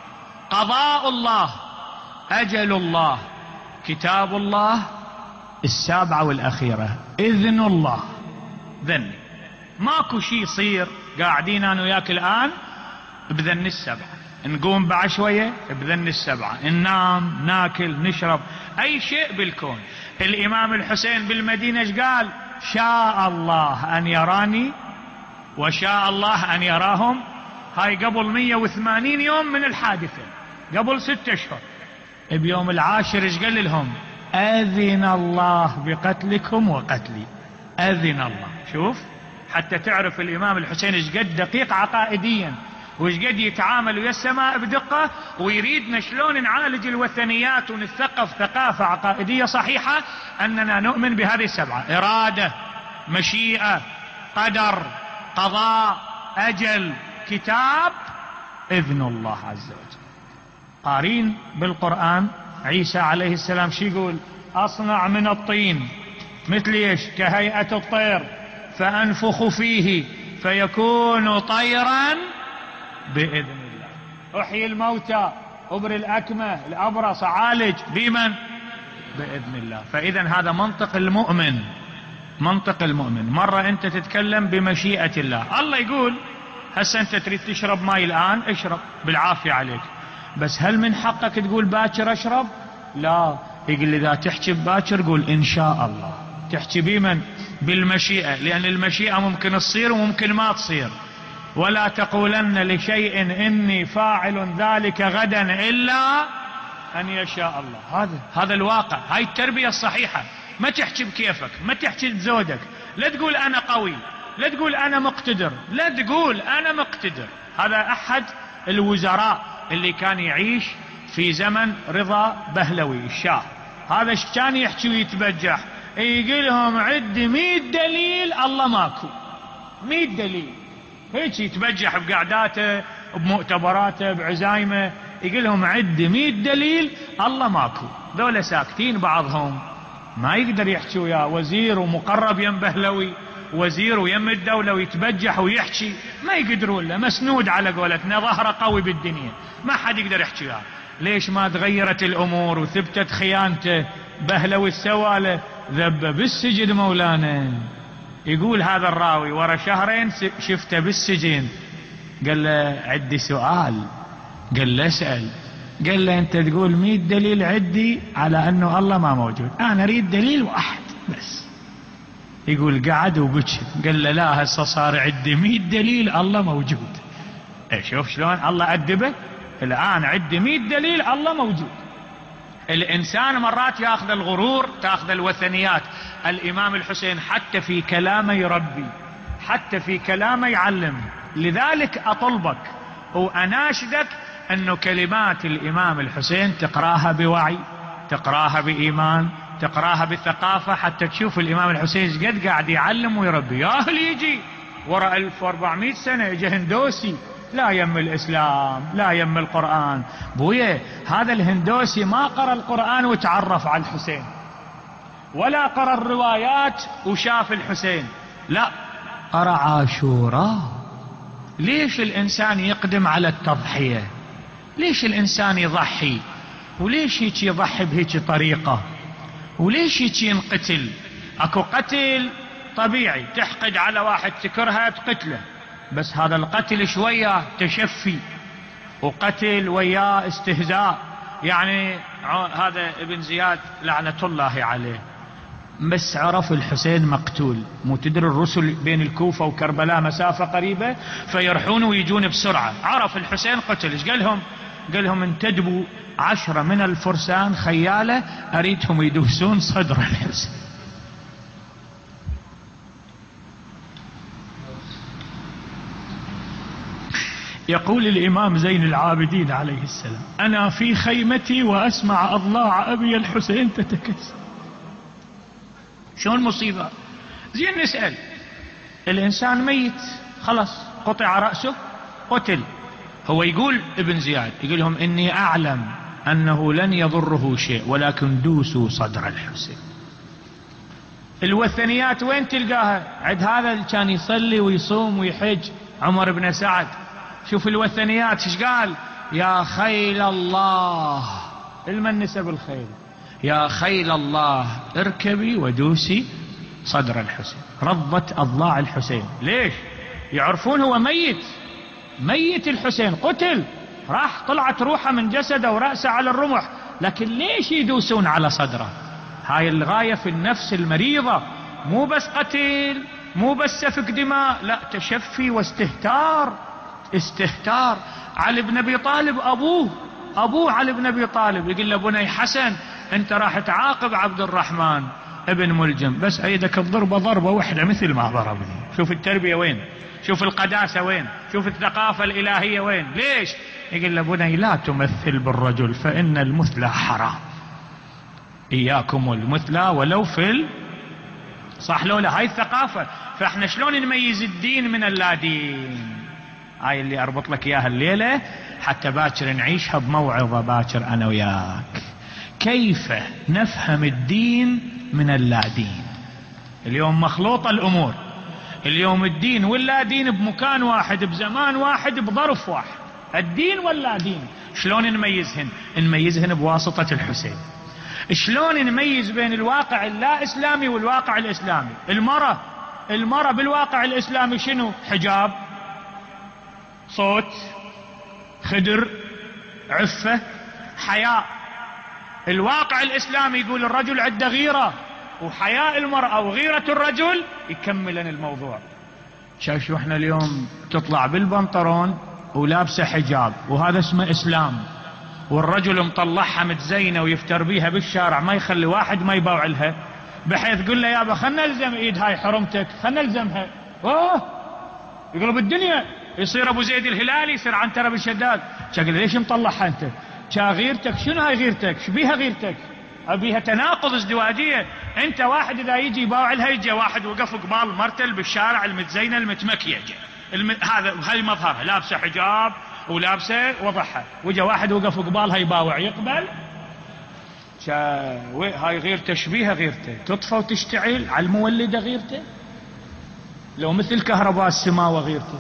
قضاء الله، أجل الله، كتاب الله، السابعة والأخيرة إذن الله. ذن ماكو شي يصير قاعدين أنا وياك الآن بذن السبعة، نقوم بعد شوية بذن السبعة، ننام ناكل نشرب، أي شيء بالكون. الإمام الحسين بالمدينة ايش قال؟ شاء الله أن يراني وشاء الله أن يراهم. هاي قبل مية وثمانين يوم من الحادثة، قبل ستة اشهر. بيوم العاشر ايش قال لهم؟ أذن الله بقتلكم وقتلي، أذن الله. شوف حتى تعرف الإمام الحسين ايش قد دقيق عقائديا، وايش قد يتعامل ويا السماء بدقة، ويريدنا شلون نعالج الوثنيات ونثقف ثقافة عقائدية صحيحة، أننا نؤمن بهذه السبعة: إرادة، مشيئة، قدر، قضاء، أجل، كتاب، إذن الله عز وجل. قارين بالقرآن عيسى عليه السلام شي يقول؟ أصنع من الطين مثل ايش؟ كهيئة الطير فأنفخ فيه فيكون طيرا بإذن الله. أحيي الموتى، أبري الأكمة، الأبرص، عالج بمن؟ بإذن الله. فإذا هذا منطق المؤمن، منطق المؤمن. مرة أنت تتكلم بمشيئة الله، الله يقول هسه أنت تريد تشرب ماي الآن اشرب بالعافية عليك، بس هل من حقك تقول باكر اشرب؟ لا. يقول إذا تحكي باكر قول إن شاء الله. تحكي بمن؟ بالمشيئة، لأن المشيئة ممكن تصير وممكن ما تصير. ولا تقولن لشيء إني فاعل ذلك غدا إلا أن يشاء الله. هذا هذا الواقع، هاي التربية الصحيحة. ما تحكي بكيفك، ما تحكي لزودك، لا تقول أنا قوي، لا تقول أنا مقتدر، لا تقول أنا مقتدر. هذا أحد الوزراء اللي كان يعيش في زمن رضا بهلوي الشاه، هذا ايش كان يحكي ويتبجح؟ يقول لهم عندي مية دليل الله ماكو، مية دليل. هيك يتبجح بقعداته بمؤتمراته بعزايمه، يقول لهم عندي مية دليل الله ماكو. ذولا ساكتين بعضهم، ما يقدر يحكي وياه وزير ومقرب يم بهلوي، وزير ويم الدولة، ويتبجح ويحكي، ما يقدرون له، مسنود على قولتنا، ظهره قوي بالدنيا، ما حد يقدر يحكي وياه. ليش ما تغيرت الأمور وثبتت خيانته؟ بهلوي السوالة ذب بالسجن مولانا. يقول هذا الراوي ورا شهرين شفته بالسجن، قال له عندي سؤال، قال له اسأل. قال له انت تقول مية دليل عندي على انه الله ما موجود، انا اريد دليل واحد بس. يقول قعد وبكى، قال له لا هسه صار عندي مية دليل الله موجود. اي شوف شلون الله أدبه، الآن عندي مية دليل الله موجود. الإنسان مرات يأخذ الغرور، تأخذ الوثنيات. الإمام الحسين حتى في كلامه يربي، حتى في كلامه يعلم. لذلك أطلبك وأناشدك أنه كلمات الإمام الحسين تقراها بوعي، تقراها بإيمان، تقراها بثقافة، حتى تشوف الإمام الحسين قد قاعد يعلم ويربي. يا أهل يجي وراء ألف وأربعمائة سنة يجي هندوسي لا يم الإسلام لا يم القرآن. بويا هذا الهندوسي ما قرأ القرآن وتعرف على الحسين، ولا قرأ الروايات وشاف الحسين، لا، قرأ عاشوراء. ليش الإنسان يقدم على التضحية؟ ليش الإنسان يضحي؟ وليش هيك يضحي بهيك طريقة؟ وليش هيك ينقتل؟ اكو قتل طبيعي، تحقد على واحد تكرهه تقتله، بس هذا القتل شوية تشفي، وقتل وياه استهزاء. يعني هذا ابن زياد لعنة الله عليه بس عرف الحسين مقتول، مو تدري الرسل بين الكوفة وكربلاء مسافة قريبة، فيرحون ويجون بسرعة. عرف الحسين قتل، ايش قال لهم؟ قال لهم انتدبوا عشرة من الفرسان خيالة أريدهم يدوسون صدر الحسين. يقول الإمام زين العابدين عليه السلام: أنا في خيمتي وأسمع أضلاع أبي الحسين تتكسر. شلون مصيبة؟ زين نسأل، الإنسان ميت خلاص، قطع رأسه، قتل. هو يقول ابن زياد، يقول لهم إني أعلم أنه لن يضره شيء ولكن دوسوا صدر الحسين. الوثنيات وين تلقاها؟ عند هذا اللي كان يصلي ويصوم ويحج، عمر بن سعد. شوف الوثنيات ايش قال: يا خيل الله، المن نسب الخيل، يا خيل الله اركبي ودوسي صدر الحسين. رضت أضلاع الحسين. ليش؟ يعرفون هو ميت، ميت الحسين، قتل، راح طلعت روحه من جسده ورأسه على الرمح، لكن ليش يدوسون على صدره؟ هاي الغاية في النفس المريضة، مو بس قتل، مو بس سفك دماء، لا، تشفي واستهتار. استهتار. علي بن ابي طالب ابوه ابوه علي بن ابي طالب يقول له: بني حسن انت راح تعاقب عبد الرحمن ابن ملجم، بس ايدك الضربة ضربة واحدة مثل ما ضربني. شوف التربية وين، شوف القداسة وين، شوف الثقافة الالهية وين. ليش؟ يقول له: بني لا تمثل بالرجل فان المثلى حرام، اياكم المثلى ولو في ال... صح لولا هاي الثقافة. فاحنا شلون نميز الدين من اللادين؟ هاي اللي اربط لك اياها الليلة حتى باكر نعيشها بموعظة باكر انا وياك. كيف نفهم الدين من اللادين؟ اليوم مخلوطة الامور، اليوم الدين واللادين بمكان واحد، بزمان واحد، بظرف واحد. الدين واللادين شلون نميزهن؟ نميزهن بواسطة الحسين. شلون نميز بين الواقع اللا اسلامي والواقع الاسلامي؟ المرأة المرأة بالواقع الاسلامي شنو؟ حجاب، صوت، خدر، عفة، حياء. الواقع الإسلامي يقول الرجل عنده غيرة، وحياء المرأة وغيرة الرجل يكملن الموضوع. شايف شو احنا اليوم تطلع بالبنطرون ولابسة حجاب وهذا اسمه إسلام، والرجل مطلعها متزينة ويفتر بيها بالشارع، ما يخلي واحد ما يباوع لها، بحيث قل له: يابا خلنا نلزم ايد هاي حرمتك، خلنا نلزمها. اوه يقولوا بالدنيا يصير ابو زيد الهلالي يصير عنترة بن شداد. شكل ليش مطلعها انت؟ شا غيرتك؟ شنو هاي غيرتك؟ شبيها غيرتك؟ ابيها تناقض، ازدواجية. انت واحد اذا يجي يباوع لها، يجي واحد وقف قبال مرتل بالشارع المتزينة المتمكيجة، الم... هذا هاي مظهرها، لابسة حجاب ولابسة وضحها، وجا واحد وقف قبالها يباوع، يقبل؟ شا هاي غيرته، شبيها غيرته؟ تطفى وتشتعل على المولدة غيرته؟ لو مثل كهرباء السماوة غيرته،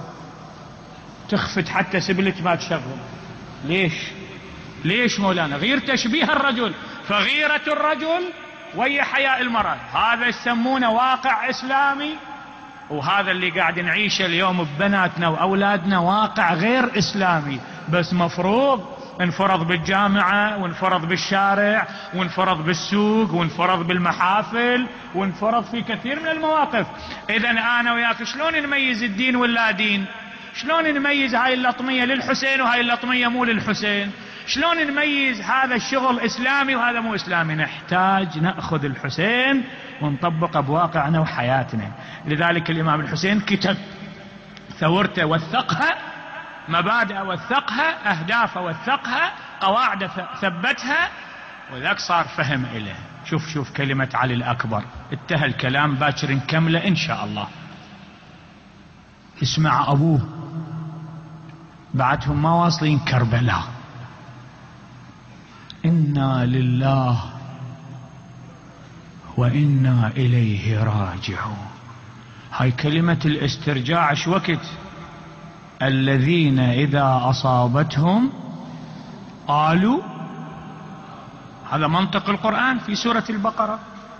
تخفت حتى سبلت ما تشغل. ليش؟ ليش مولانا؟ غير تشبيه الرجل. فغيرة الرجل ويا حياء المرأة، هذا يسمونه واقع إسلامي، وهذا اللي قاعد نعيشه اليوم ببناتنا وأولادنا واقع غير إسلامي، بس مفروض انفرض بالجامعة، وانفرض بالشارع، وانفرض بالسوق، وانفرض بالمحافل، وانفرض في كثير من المواقف. إذن أنا وياك شلون نميز الدين واللا دين؟ شلون نميز هاي اللطمية للحسين وهاي اللطمية مو للحسين؟ شلون نميز هذا الشغل إسلامي وهذا مو إسلامي؟ نحتاج نأخذ الحسين ونطبقه بواقعنا وحياتنا. لذلك الإمام الحسين كتب ثورته وثقها، مبادئ وثقها، أهداف وثقها، قواعد ثبتها، وذاك صار فهم إله. شوف شوف كلمة علي الأكبر، انتهى الكلام، باكر نكمله إن شاء الله. اسمع أبوه، بعدهم ما واصلين كربلاء: إنا لله وإنا إليه راجعون. هاي كلمة الاسترجاع شو وقت؟ الذين إذا أصابتهم قالوا، هذا منطق القرآن في سورة البقرة.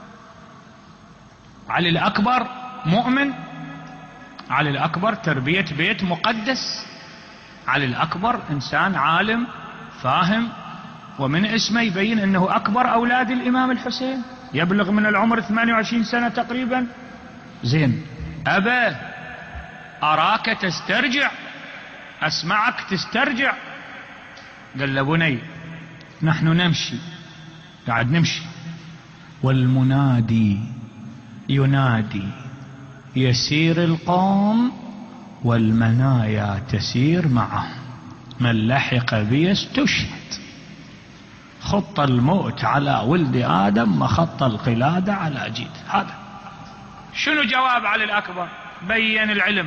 علي الأكبر مؤمن، علي الأكبر تربية بيت مقدس، علي الأكبر إنسان عالم فاهم، ومن اسمه يبين أنه أكبر أولاد الإمام الحسين، يبلغ من العمر ثمانية وعشرين سنة تقريبا. زين، أبا أراك تسترجع، أسمعك تسترجع، قال له بني نحن نمشي، قاعد نمشي، والمنادي ينادي، يسير القوم والمنايا تسير معه، من لحق بي استشهد، خط الموت على ولد آدم وخط القلادة على جيد. هذا شنو جواب علي الأكبر؟ بين العلم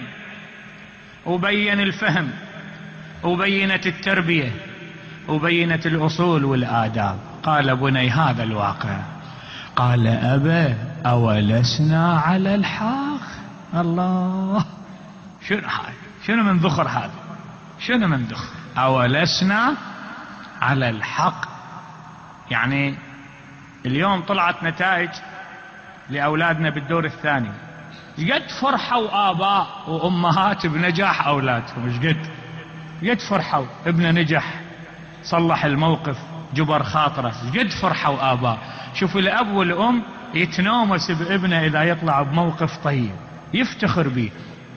وبين الفهم وبينت التربية وبينت الأصول والآداب. قال بني هذا الواقع. قال أبا أولسنا على الحق؟ الله، شنو هذا؟ شنو من ذخر هذا؟ شنو من ذخر؟ أولسنا على الحق. يعني اليوم طلعت نتائج لأولادنا بالدور الثاني، قد فرحوا آباء وأمهات بنجاح أولادهم، قد قد فرحوا ابنه نجح، صلح الموقف، جبر خاطره، قد فرحوا آباء. شوف الأب والأم يتنومس بابنه إذا يطلع بموقف طيب، يفتخر به.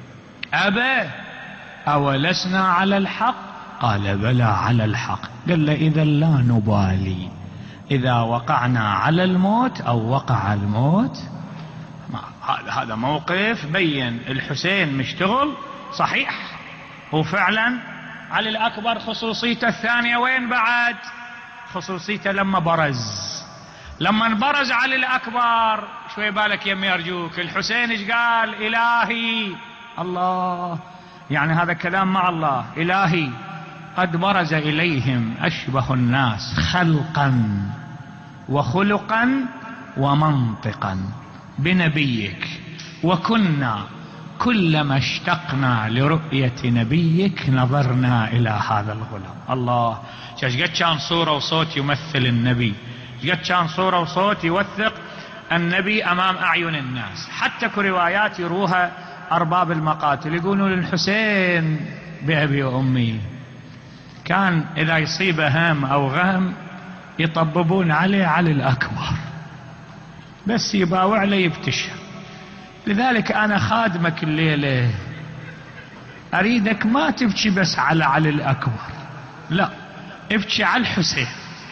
أبا أولسنا على الحق؟ قال بلى على الحق. قال له إذا لا نبالي إذا وقعنا على الموت أو وقع الموت. هذا موقف بين الحسين مشتغل صحيح. وفعلا علي الأكبر خصوصيته الثانية وين بعد؟ خصوصيته لما برز، لما برز علي الأكبر شوي بالك يمي أرجوك، الحسين ايش قال؟ إلهي، الله، يعني هذا كلام مع الله. إلهي قد برز إليهم أشبه الناس خلقا وخلقا ومنطقا بنبيك، وكنا كلما اشتقنا لرؤية نبيك نظرنا إلى هذا الغلام. الله، قد كان صورة وصوت يمثل النبي، قد كان صورة وصوت يوثق النبي أمام أعين الناس. حتى كروايات يروها أرباب المقاتل يقولوا للحسين بأبي وأمي، كان إذا يصيب هام أو غهم يطببون عليه علي الأكبر، بس يباوع له يبتشر. لذلك أنا خادمك الليلة أريدك ما تبكي بس على علي الأكبر، لا، ابكي على الحسين،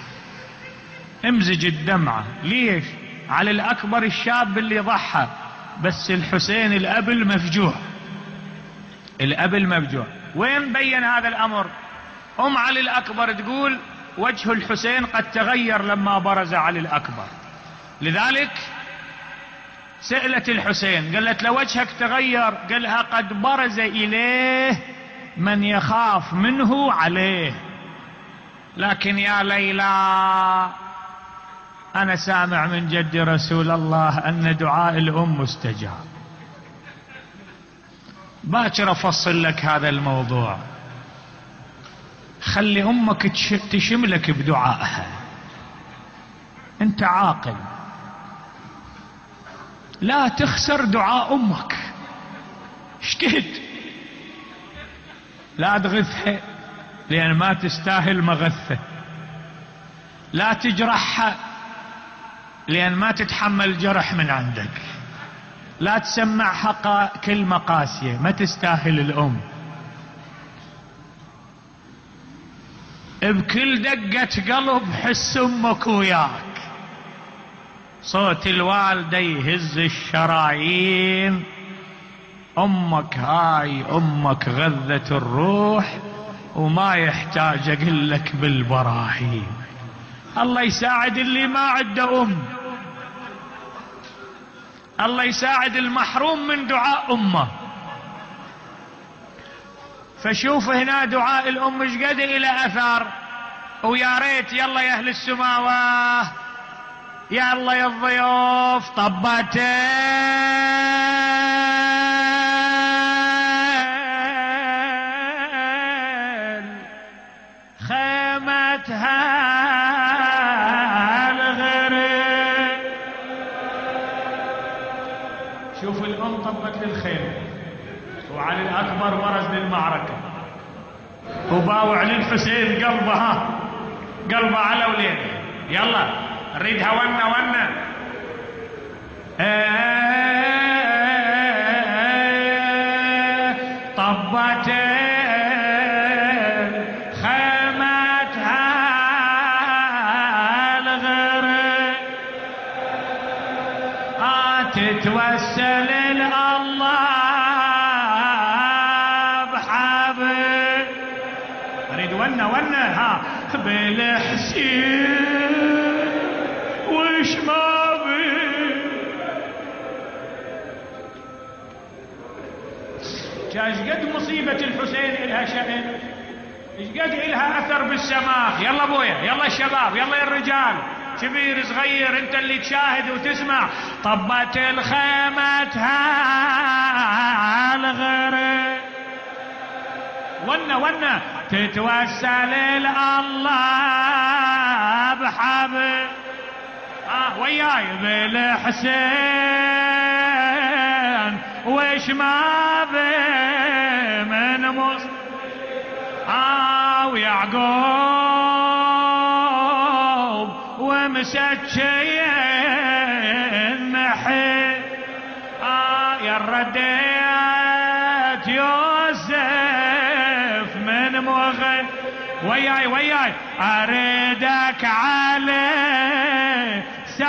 امزج الدمعة. ليش؟ علي الأكبر الشاب اللي ضحى، بس الحسين الأب المفجوع، الأب المفجوع. وين بين هذا الأمر؟ أم علي الأكبر تقول وجه الحسين قد تغير لما برز علي الأكبر. لذلك سألت الحسين قالت له وجهك تغير؟ قالها قد برز إليه من يخاف منه عليه. لكن يا ليلى أنا سامع من جد رسول الله أن دعاء الأم مستجاب. باكر أفصل لك هذا الموضوع. خلي أمك تشملك بدعائها، أنت عاقل، لا تخسر دعاء أمك، اجتهد، لا تغثها لأن ما تستاهل مغثة، لا تجرحها لأن ما تتحمل جرح من عندك، لا تسمعها كلمة قاسية، ما تستاهل الأم. بكل دقة قلب حس أمك وياك، صوت الوالدة يهز الشرايين. أمك هاي أمك غذة الروح وما يحتاج أقول لك بالبراهين. الله يساعد اللي ما عنده أم، الله يساعد المحروم من دعاء أمه. فشوف هنا دعاء الأم ايش قد إلى أثر. ويا ريت يلا يا أهل السماوة، يا الله يا الضيوف، طبتين خيمتها الغريب. شوف الأم طبت للخيمة، وعلي الأكبر برز للمعركة، وباوع للحسين قلبها قلبه على وليده. يلا نريدها ونا ونا. طبتين خيمتها آه تتوسل الله بحبل، اريد ونه ونه ها بالحسين وش ما بي. ايش قد مصيبة الحسين إلها شأن، ايش قد إلها أثر بالسماء. يلا ابويا، يلا الشباب، يلا يا الرجال، كبير صغير، انت اللي تشاهد وتسمع. طبت الخيمة هالغرب ونه ونه تتوسل الله بحبل، آه وياي بالحسين وش ما بي من مص آه ويعقوب ومسكين محي، آه يا رديت يوسف من مغي وياي وياي اريدك علي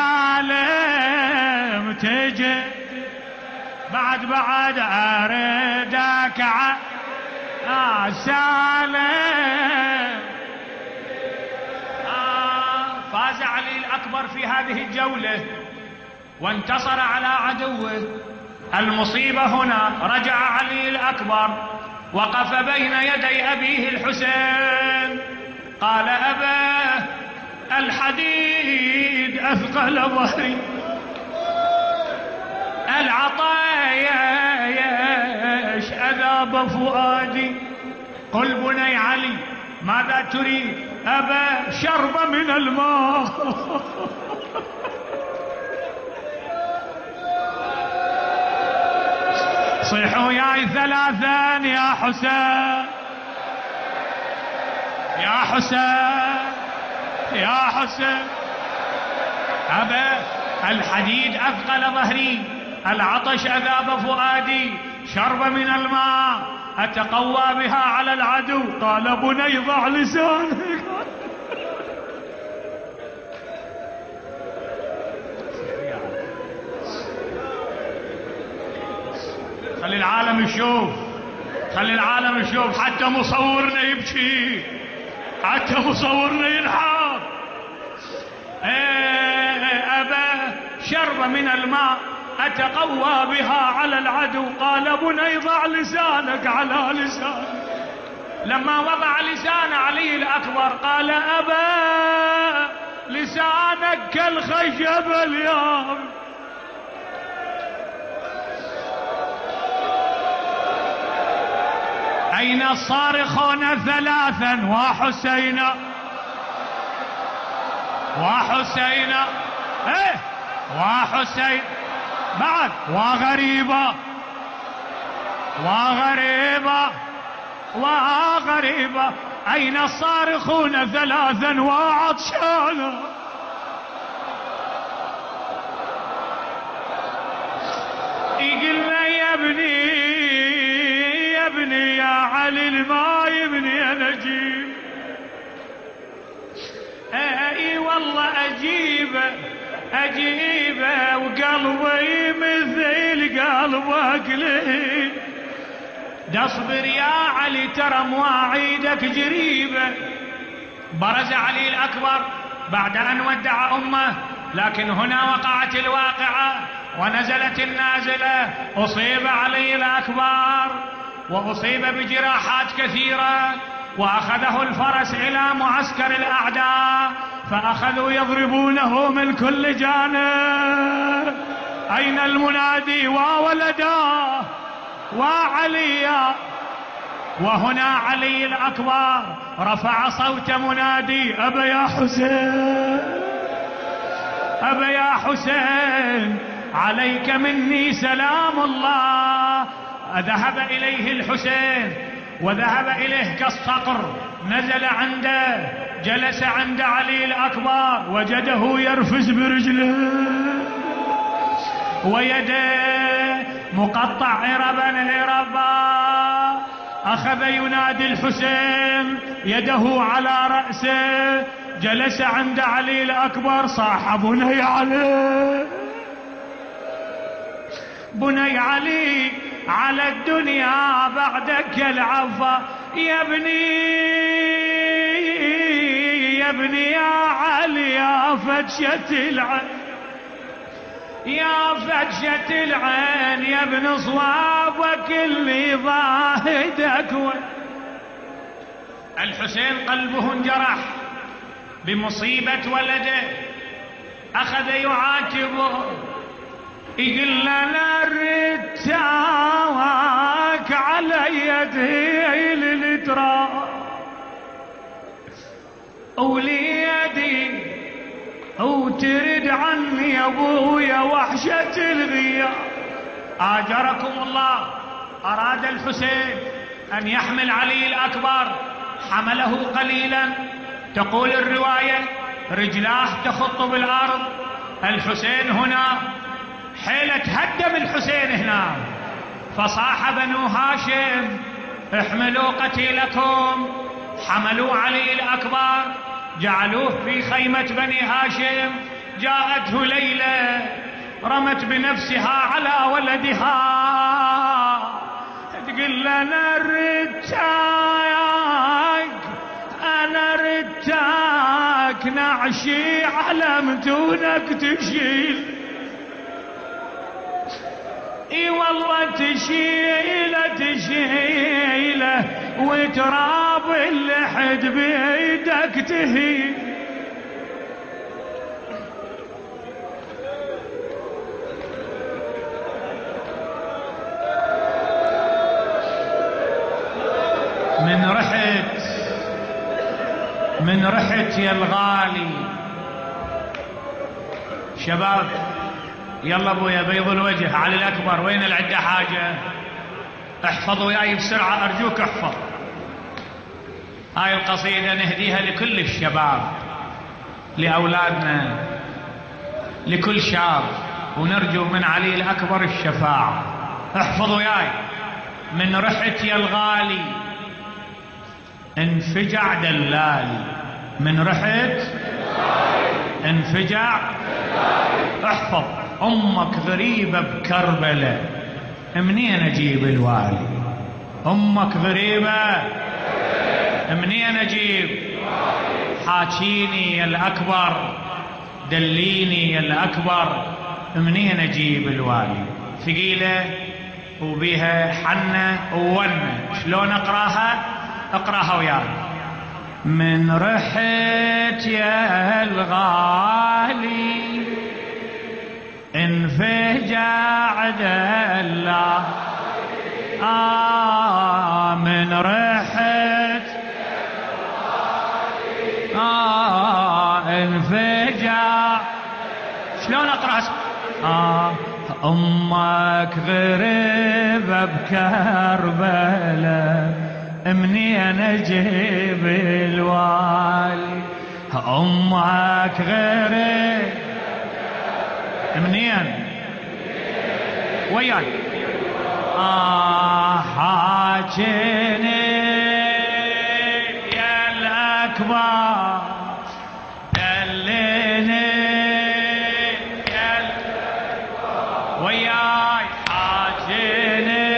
سالم تجي بعد بعد اريدك علي آه سالم. آه فاز علي الأكبر في هذه الجولة وانتصر على عدوه. المصيبة هنا رجع علي الأكبر، وقف بين يدي أبيه الحسين، قال أباه الحديد أثقل ظهري، العطايا ايش أذاب فؤادي. قل بني علي ماذا تريد؟ أبا شرب من الماء. صيحوا ياي ثلاثا يا حسين يا حسين يا حسين. أبا الحديد أثقل ظهري، العطش أذاب فؤادي، شرب من الماء أتقوى بها على العدو. قال بني ضع لسانك. خلي العالم يشوف، خلي العالم يشوف، حتى مصورنا يبكي، حتى مصورنا ينحر. ايه أبا شرب من الماء أتقوى بها على العدو. قال بني ضع لسانك على لسانك. لما وضع لسان علي الأكبر قال أبا لسانك كالخشب اليوم. أين الصارخون ثلاثا وحسين وحسين ايه وحسين بعد وغريبة وغريبة وغريبة. أين الصارخون ثلاثا وعطشانا. يقلنا يا ابني يا ابني يا علي الماء يبني انا اجيب. اي والله اجيبه اجيبه وقلبي مثل قلبك لي. اصبر يا علي ترى مواعيدك جريبه. برز علي الاكبر بعد ان ودع امه، لكن هنا وقعت الواقعه ونزلت النازله. اصيب علي الاكبر واصيب بجراحات كثيره، واخذه الفرس الى معسكر الاعداء، فاخذوا يضربونه من كل جانب. اين المنادي وولداه وعليا. وهنا علي الاكبر رفع صوت منادي ابا يا حسين ابا يا حسين عليك مني سلام الله. ذهب اليه الحسين وذهب اليه كالصقر، نزل عنده، جلس عند علي الاكبر، وجده يرفس برجله ويده مقطع عربا عربا. اخذ ينادي الحسين يده على رأسه، جلس عند علي الاكبر، صاح بني علي بني علي على الدنيا بعدك العفا يا ابني يا ابني يا علي يا فتشة العين يا فتشة العين يا ابن صوابك اللي ضاهدك. الحسين قلبه انجرح بمصيبة ولده، أخذ يعاتبه يقول لا ردتاك على يدي للتراب وليدي وترد عني يا ابويا وحشة الغياب. آجركم الله، أراد الحسين أن يحمل علي الأكبر، حمله قليلا، تقول الرواية رجلاه تخط بالأرض. الحسين هنا حيلة هدم الحسين هنا، فصاح بنو هاشم احملوا قتيلكم، حملوا علي الأكبر جعلوه في خيمة بني هاشم. جاءته ليلى رمت بنفسها على ولدها تقول أنا ردتك أنا ردتك نعشي على متونك تشيل، اي والله تشيله تشيله وتراب اللحد بيدك تهيل. من رحت من رحت يا الغالي شباب، يلا ابويا بيض الوجه علي الاكبر، وين العده حاجه؟ احفظوا وياي بسرعه ارجوك احفظ. هاي القصيده نهديها لكل الشباب، لاولادنا، لكل شاب، ونرجو من علي الاكبر الشفاعه. احفظوا وياي. من رحت يا الغالي انفجع دلالي، من رحت انفجع. احفظ. امك غريبة بكربلة، منين اجيب الوالي؟ امك غريبة منين اجيب؟ حاكيني يا الاكبر، دليني يا الاكبر، منين اجيب الوالي؟ ثقيلة وبيها حنة وونة، شلون اقراها؟ اقراها وياي. من رحت يا الغالي انفجع دلا، آه من رحت آه انفجع. شلون اقرا؟ آه امك غريبة بكربلة، منين اجيب الوالي؟ امك غريبة منين؟ وياي. آه حاجني يا الأكبر، دلني يا الأكبر، وياي حاجني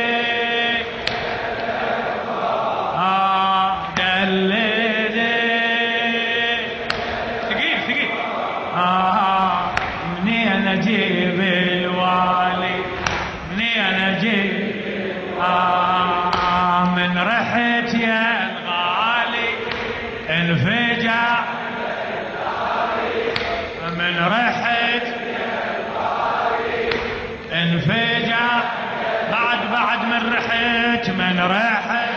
آه دلني. ثقيل ثقيل. آه منين اجيب الوالي؟ منين اجيب؟ آه من رحت يا الغالي انفجع، من رحت انفجع. بعد بعد من رحت من رحت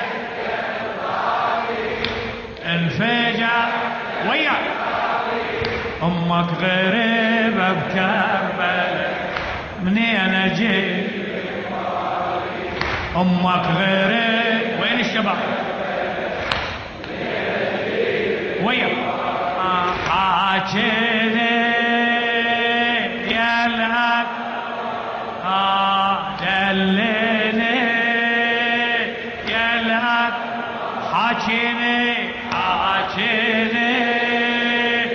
انفجع. ويا امك غريبة بكربلة، منين اجيب؟ امك غريب. وين الشباب؟ ويا حاجني يا الاب، آه دلني يا الاب، حاجني حاجني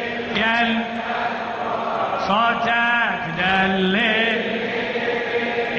يا صوتك دلني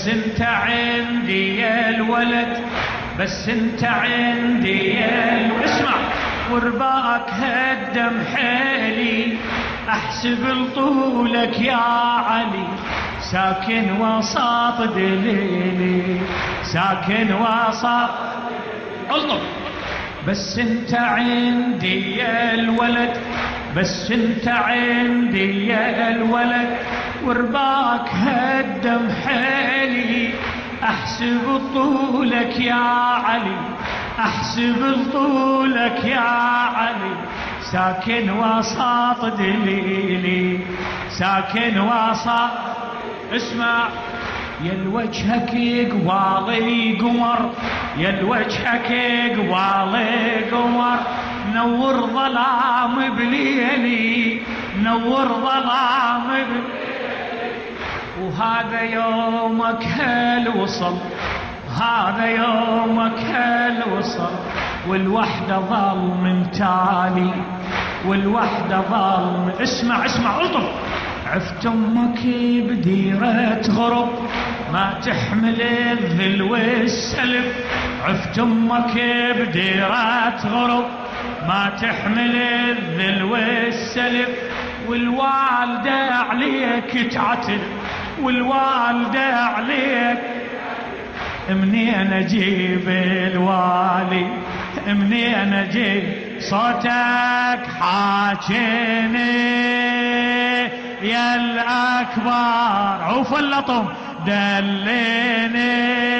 انت عندي يا الولد، بس انت عندي يا الولد. اسمع، ورباك هدم حيلي، احسب لطولك يا علي، ساكن وسط دليلي، ساكن وسط. الطف. بس انت عندي يا الولد، بس انت عندي يا الولد، ورباك هدم حيلي، احسب طولك يا علي، احسب طولك يا علي، ساكن وسط دليلي، ساكن وسط. اسمع، يا الوجهك قوالي قمر، يا الوجهك قوالي قمر، نور ظلام بليلي، نور ظلام بليلي. وهذا يومك هل وصل، هذا يومك هل وصل، والوحدة ظل من تالي، والوحدة ظل من... اسمع اسمع الطف. عفت امك بديرة غرب، ما تحمل الذل والسلب، عفت امك بديرة غرب، ما تحمل الذل والسلب، والوالدة عليك تعتب، والوالدة عليك. منين اجيب الوالي، منين اجيب صوتك حاكيني يا الأكبر، عوف اللطم دليني،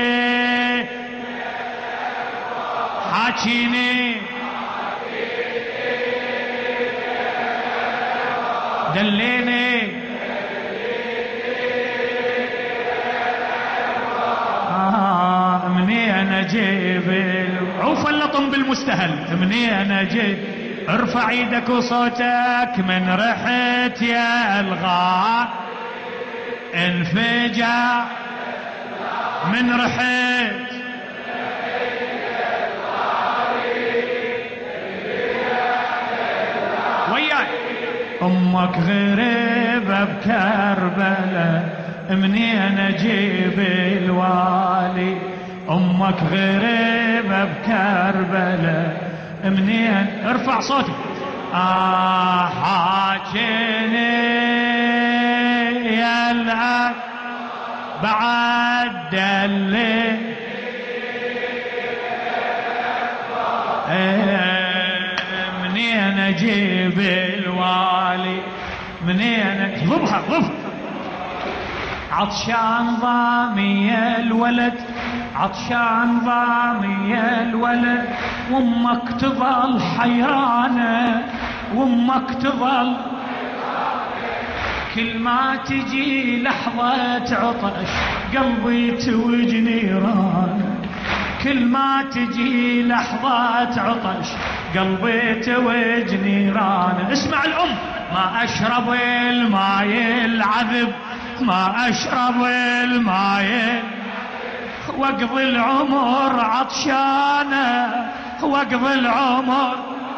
حاكيني دليني. آه منين اجيب، عوف اللطم بالمستهل، منين اجيب. ارفع ايدك وصوتك من رحت يا الغار، انفجع من رحت وياي. امك غريبة بكربلاء، منين اجيب الوالي، امك غريبة بكربلاء منين. ارفع صوتك. آه حاجني يا الأب بعد دلي، منين اجيب الوالي، منين ضبها ضب. عطشان ضامي يا الولد، عطشان ضامي يا الولد، وامك تظل حيرانة، وامك تظل كل ما تجي لحظة عطش قلبي توج نيران، كل ما تجي لحظة عطش قلبي توج نيران. اسمع الأم، ما أشرب الماء العذب، ما أشرب الماء، واقضي العمر عطشانة، واقضي العمر.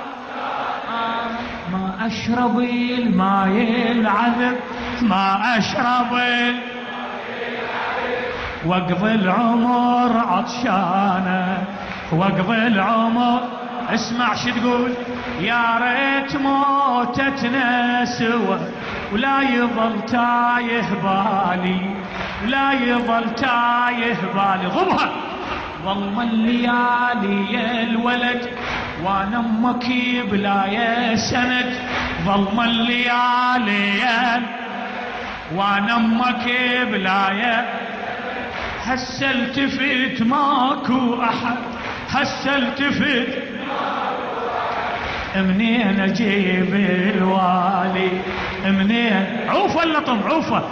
ما أشرب الماء العذب، ما أشرب، واقضي العمر عطشانة، واقضي العمر. اسمع شو تقول، يا ريت موتتنا سوا، ولا يظل تايه بالي، ولا يظل تايه بالي. ضبها. ظلم الليالي يا الولد، وانا امك بلا يا سند، ظلم الليالي يا وانا امك بلا يا. هسه التفت ماكو احد، هسه التفت منين اجيب الوالي، منين. عوفه اللطم عوفه.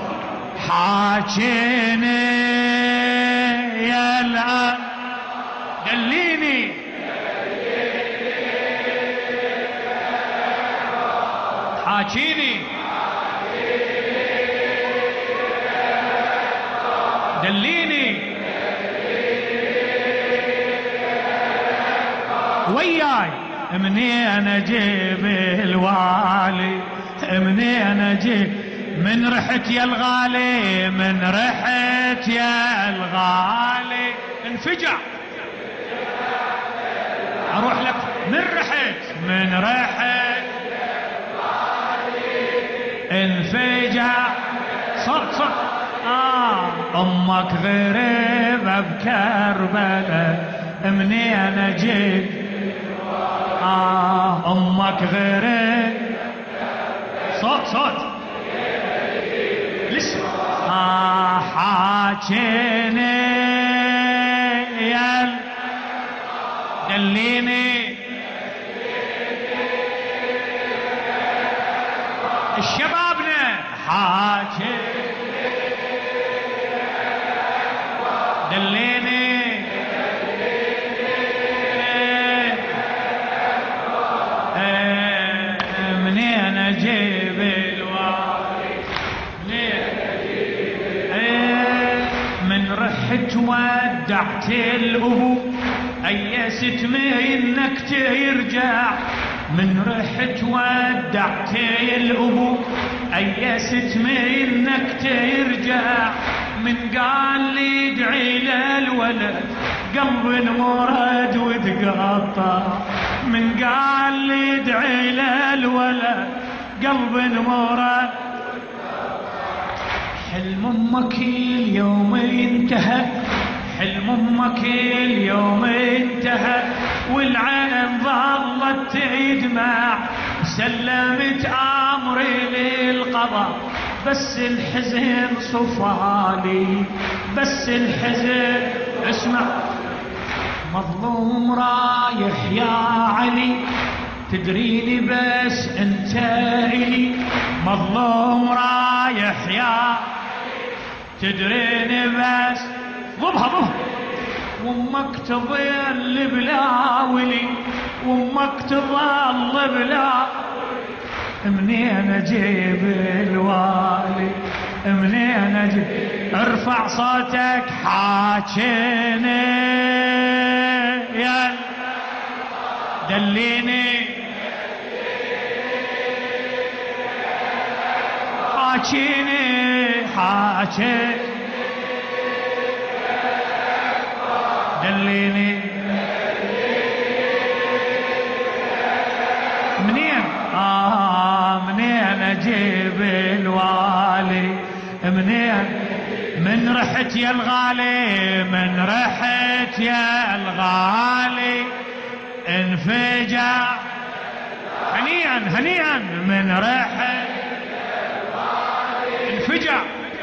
حاجيني يا الآن دليني، حاجيني دليني وياي. منين اجيب الوالي، منين اجيب من رحت يا الغالي من رحت يا الغالي انفجع اروح لك من رحت من رحت انفجع صوت صوت آه امك غريبة بكربلاء منين جيت آه امك غريبة صوت صوت لسه آه حاجيني يا دليني الشبابنا حاجي دليني منين اجيب الوالي من رحت ودعت الابو ايست منك ترجع من رحت ودعت الابو ايست منك ترجع من قال لي ادعي للولد قلب مراد وتقطع من قال لي ادعي للولد قلب مراد حلم امك اليوم انتهى حلم امك اليوم انتهى والعين ظلت تدمع سلمت امري للقضاء بس الحزن صفالي بس الحزن اسمع مظلوم رايح يا علي تدريني بس انت الي مظلوم رايح يا تدريني بس ضبها ضبها وامك تظل بلاولي وامك تظل بلا منين اجيب الوالي منين اجيب ارفع صوتك حاجيني يا دليني حاجيني حاجيني دليني منين آه منين اجيب الوالي منين من رحت يا الغالي من رحت يا الغالي انفجع هنيئا هنيئا من رحت انفجع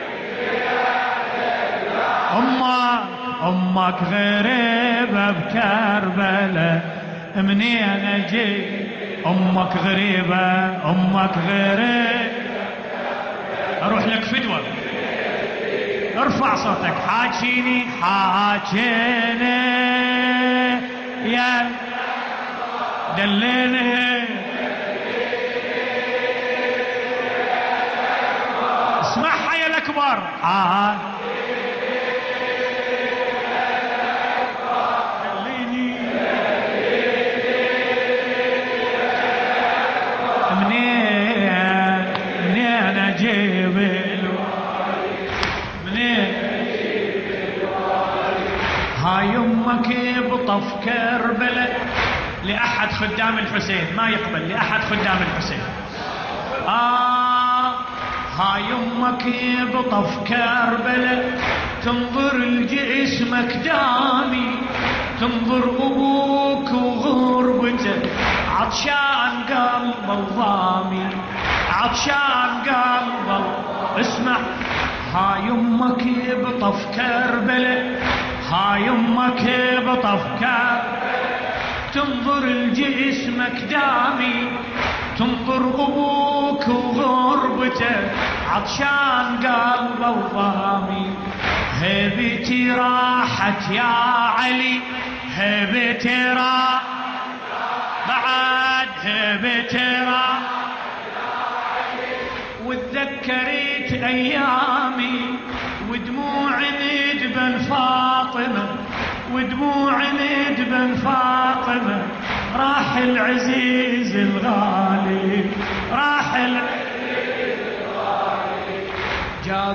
امك امك غريبة بكربلاء منين اجي امك غريبة امك غريبة اروح لك فدوة ارفع صوتك حاجيني حاجيني يا دليني اسمعها يا الاكبر حاج هاي امك بطف كربلاء لاحد خدام الحسين ما يقبل لاحد خدام الحسين آه هاي امك بطف كربلاء تنظر لجسمك دامي تنظر ابوك وغربته عطشان قلب الضامي عطشان قلب اسمع هاي امك بطف كربلاء هاي امك بطف كربلاء تنظر لجسمك دامي تنظر ابوك وغربته عطشان قلبه وضامي هيبتي راحت يا علي هيبتي راحت بعد هيبتي راحت وتذكرت ايامي ودموع ندبن فاطمه ودموع ندبن فاطمه راح العزيز الغالي راح العزيز الغالي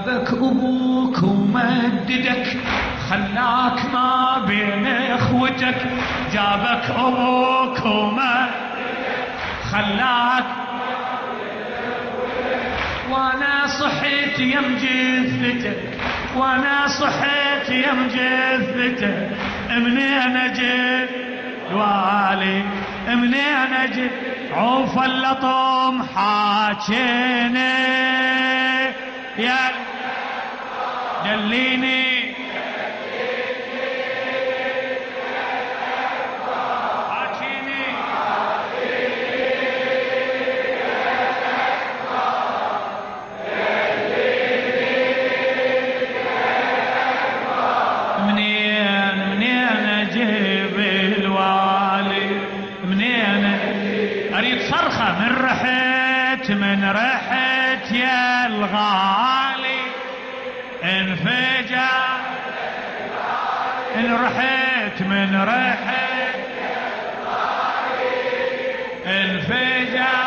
جابك أبوك ومددك خلاك ما بين اخوتك، جابك أبوك ومددك خلاك وانا صحيت يم جثتك، وانا صحيت يم جثتك، منين اجي الوالي منين اجي عوف اللطم حاكيني يا دليني صرخة من رحت من رحت يا الغالي انفجع، ان رحت من رحت انفجع،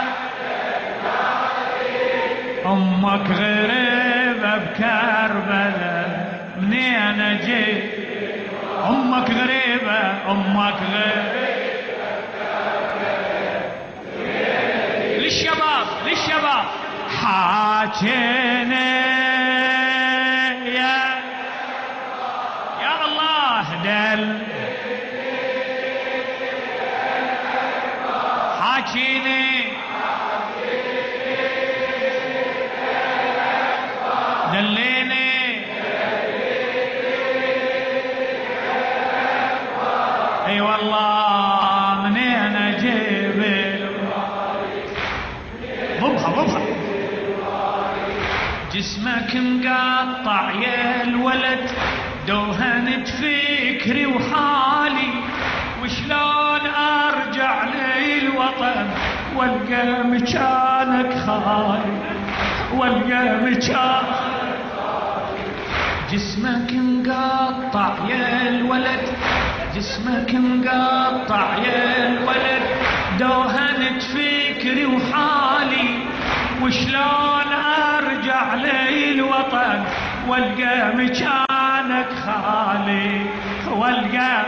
امك غريبة بكربلاء منين اجي، امك غريبة امك غريبة للشباب للشباب حاكيني يا يا الله دل حاكيني دليني اي والله منين اجيب ضبها ضبها جسمك مقطع يا الولد، دوهنت فكري وحالي، وشلون ارجع للوطن والقى مكانك خالي، والقى مكانك جسمك مقطع يا الولد، جسمك مقطع يا الولد، دوهنت فكري وحالي، وشلون ارجع للوطن والقى مكانك خالي، والقى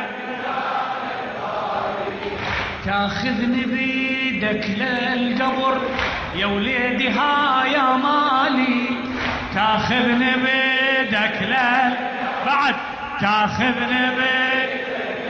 تاخذني بيدك للقبر يا وليدي ها يا مالي، تاخذني بيدك لل بعد تاخذني بيدك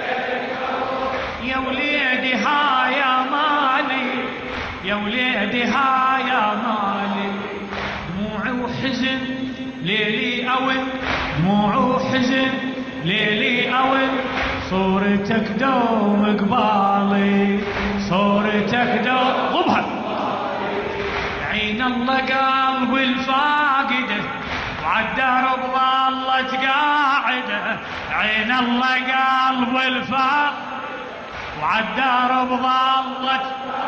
يا وليدي ها يا مالي، يا وليدي ها يا مالي، دموعي وحزن ليلي أول، دموعي وحزن ليلي أول، صورتك دوم قبالي، صورتك دوم ضبها عين الله قلبي الفاقده وعالدرب ظلت قاعده، عين الله قلبي الفاقده وعالدرب ظلت،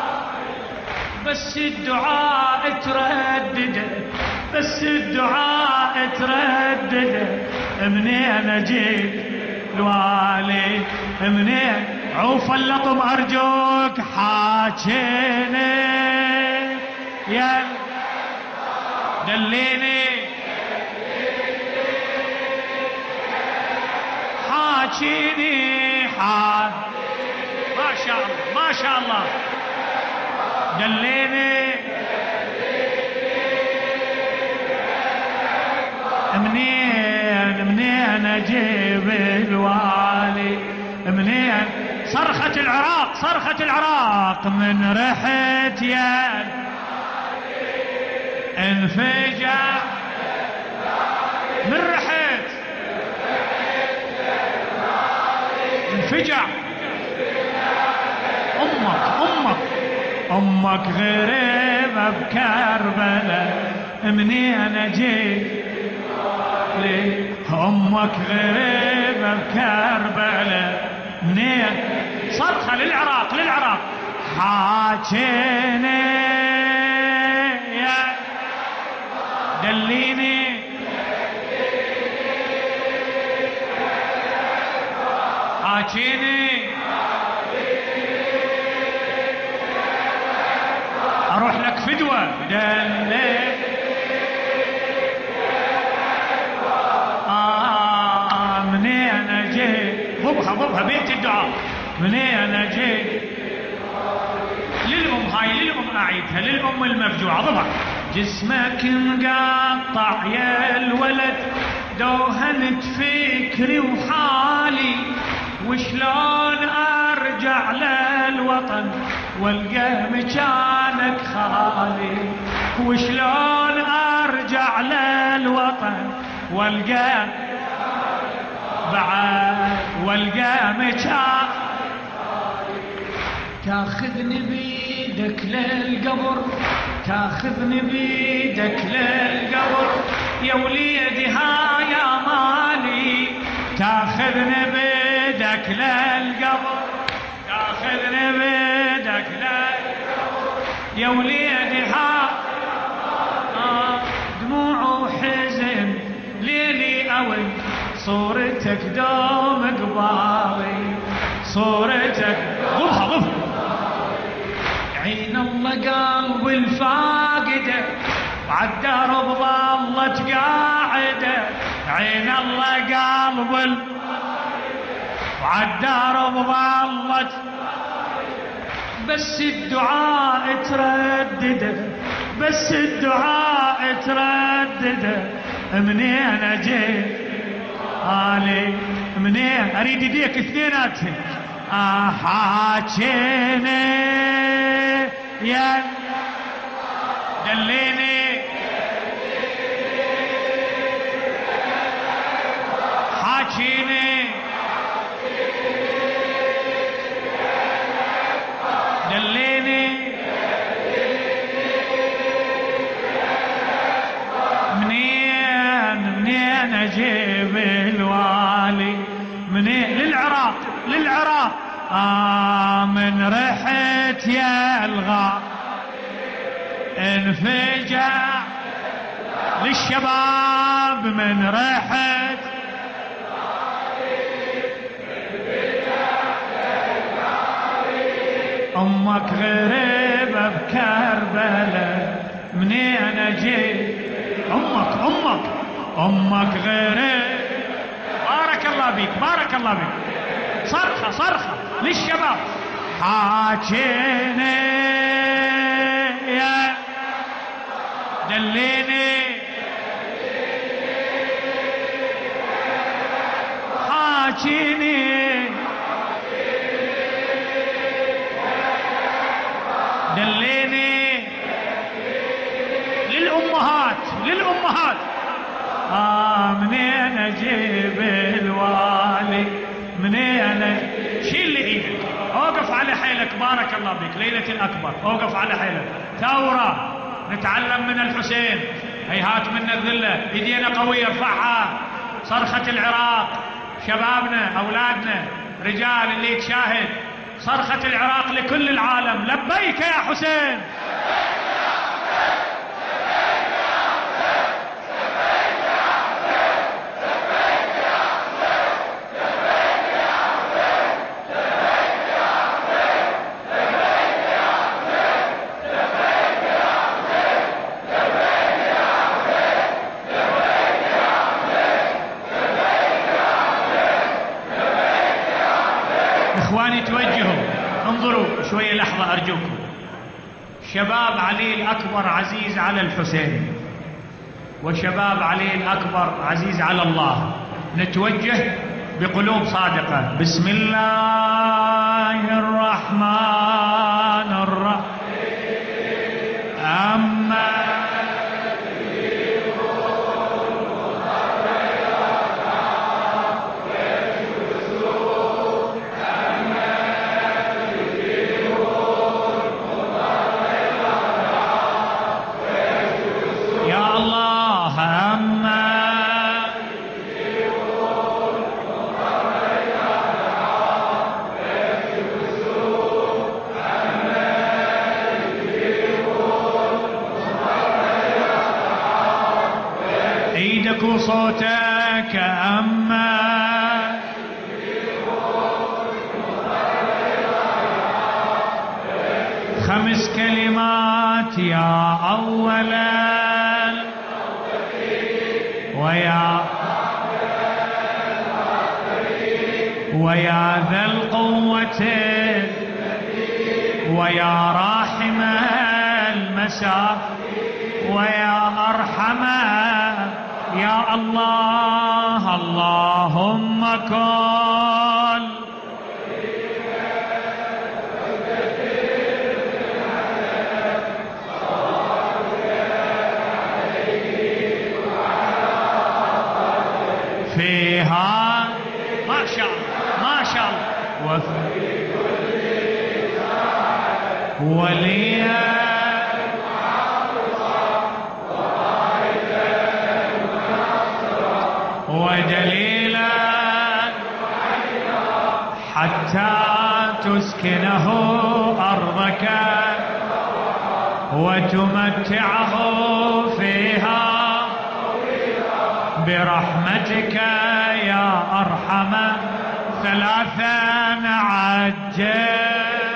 بس الدعاء تردده، بس الدعاء تردده، منين اجيب الوالي منين عوف اللطم ارجوك حاكيني يا دليني حاكيني حا ما شاء الله ما شاء الله دليني منين منين اجيب الوالي منين صرخة العراق صرخة العراق من رحت يا انفجع من رحت انفجع امك امك امك غريبة بكربلاء منين اجيب لي امك غريبة بكربلاء منين صرخة للعراق للعراق حاكيني يا دليني حاكيني اروح لك فدوة دلي ضبها ضبها بيت الدعاء. منين اجيت للأم، هاي للأم أعيدها، للأم المفجوعة. ضبها. جسمك مقطع يا الولد دوهنت فكري وحالي، وشلون أرجع للوطن والقى مكانك خالي، وشلون أرجع للوطن والقى بعد والقى مكانك. تاخذني بيدك للقبر، تاخذني بيدك للقبر يا وليدي ها يا مالي، تاخذني بيدك للقبر، تاخذني بيدك للقبر يا وليدي ها. آه دموع وحزن ليلي أوي، صورتك دوم قبالي، صورتك. ضبها ضبها. عين الله قلب الفاقدة وعالدرب ظلت قاعدة، عين الله قلب الفاقدة وعالدرب ظلت، بس الدعاء تردده، بس الدعاء تردده. منين اجيت علي منين؟ اريد يديك اثنيناتهم. حاكيني يا دليني، حاكيني دليني، منين منين اجيب الوالي؟ منين؟ للعراق للعراق. آه من رحت يا الغا انفجع للشباب، من رحت امك غريبة بكربلاء. منين اجيت؟ امك امك امك غريبة. بارك الله بيك بارك الله بيك. صرخة صرخة للشباب. حاكيني يا دليني، حاكيني دليني. للأمهات للأمهات. آه منين أجيب الوالي؟ منين؟ شيل لي ايدك، اوقف على حيلك. بارك الله بك. ليلة الأكبر اوقف على حيلك. ثورة نتعلم من الحسين، هيهات من الذلة، ايدينا قوية ارفعها. صرخة العراق، شبابنا اولادنا رجال اللي يتشاهد، صرخة العراق لكل العالم. لبيك يا حسين. اخواني توجهوا، انظروا شوية لحظة ارجوكم. شباب علي الأكبر عزيز على الحسين، وشباب علي الأكبر عزيز على الله. نتوجه بقلوب صادقة. بسم الله الرحمن الرحيم. أما صوتك أما خمس كلمات يا أولا ويا ويا ذا القوة ويا راحم المساء ويا أرحم يا الله اللهم كن فيها ما شاء الله ما شاء الله وفي كل ساعة وليا ودليلا حتى تسكنه أرضك وتمتعه فيها برحمتك يا أرحم ثلاثا عجل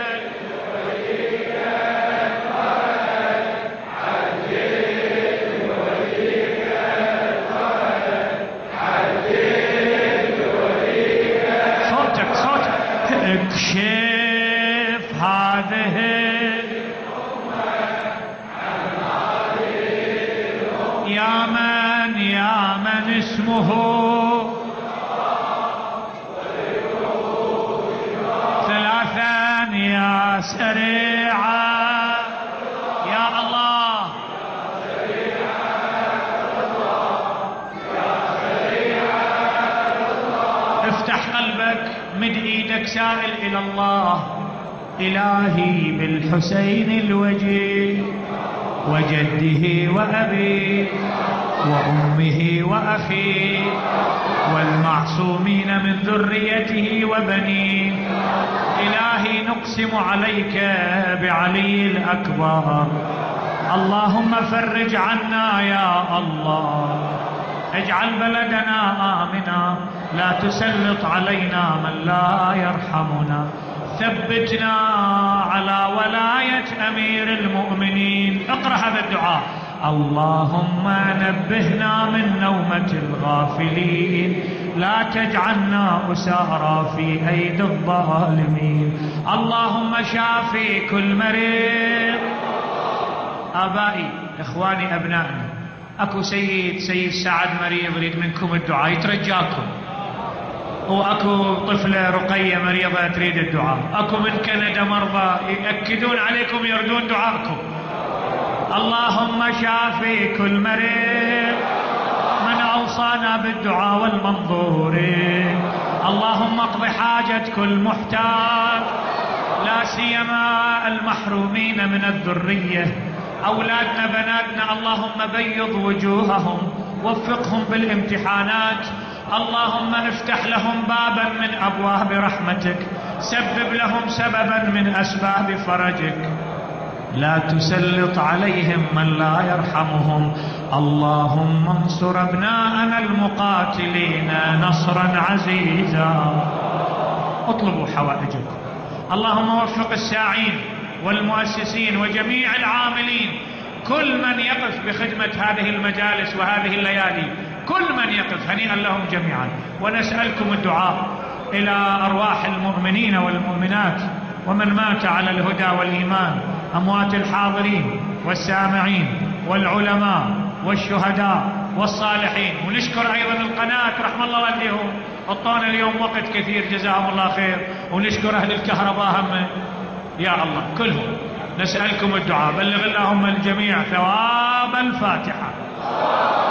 اكشف هذه يا من يا من اسمه ثلاثا يا سريعا يا الله افتح قلبك مد ايدك سائل الى الله الهي بالحسين الوجيه وجده وابيه وامه واخيه والمعصومين من ذريته وبنيه الهي نقسم عليك بعلي الاكبر اللهم فرج عنا يا الله اجعل بلدنا آمنا لا تسلط علينا من لا يرحمنا ثبتنا على ولاية أمير المؤمنين اقرأ هذا الدعاء اللهم نبهنا من نومة الغافلين لا تجعلنا أسارى في أيدي الظالمين اللهم شافي كل مريض آبائي إخواني أبنائي اكو سيد سيد سعد مريض يريد منكم الدعاء يترجاكم واكو طفله رقيه مريضه تريد الدعاء اكو من كندا مرضى ياكدون عليكم يردون دعاءكم اللهم شافي كل مريض من اوصانا بالدعاء والمنظور اللهم اقض حاجه كل محتاج لا سيما المحرومين من الذريه أولادنا بناتنا اللهم بيض وجوههم وفقهم بالامتحانات اللهم افتح لهم بابا من أبواب رحمتك سبب لهم سببا من أسباب فرجك لا تسلط عليهم من لا يرحمهم اللهم انصر أبناءنا المقاتلين نصرا عزيزا اطلبوا حوائجكم اللهم وفق الساعين والمؤسسين وجميع العاملين كل من يقف بخدمة هذه المجالس وهذه الليالي كل من يقف هنيئا لهم جميعا ونسألكم الدعاء إلى أرواح المؤمنين والمؤمنات ومن مات على الهدى والإيمان أموات الحاضرين والسامعين والعلماء والشهداء والصالحين ونشكر أيضا القناة رحم الله والديهم أعطونا اليوم وقت كثير جزاهم الله خير ونشكر أهل الكهرباء هم يا الله كلهم نسألكم الدعاء بلغ اللهم الجميع ثواب الفاتحة.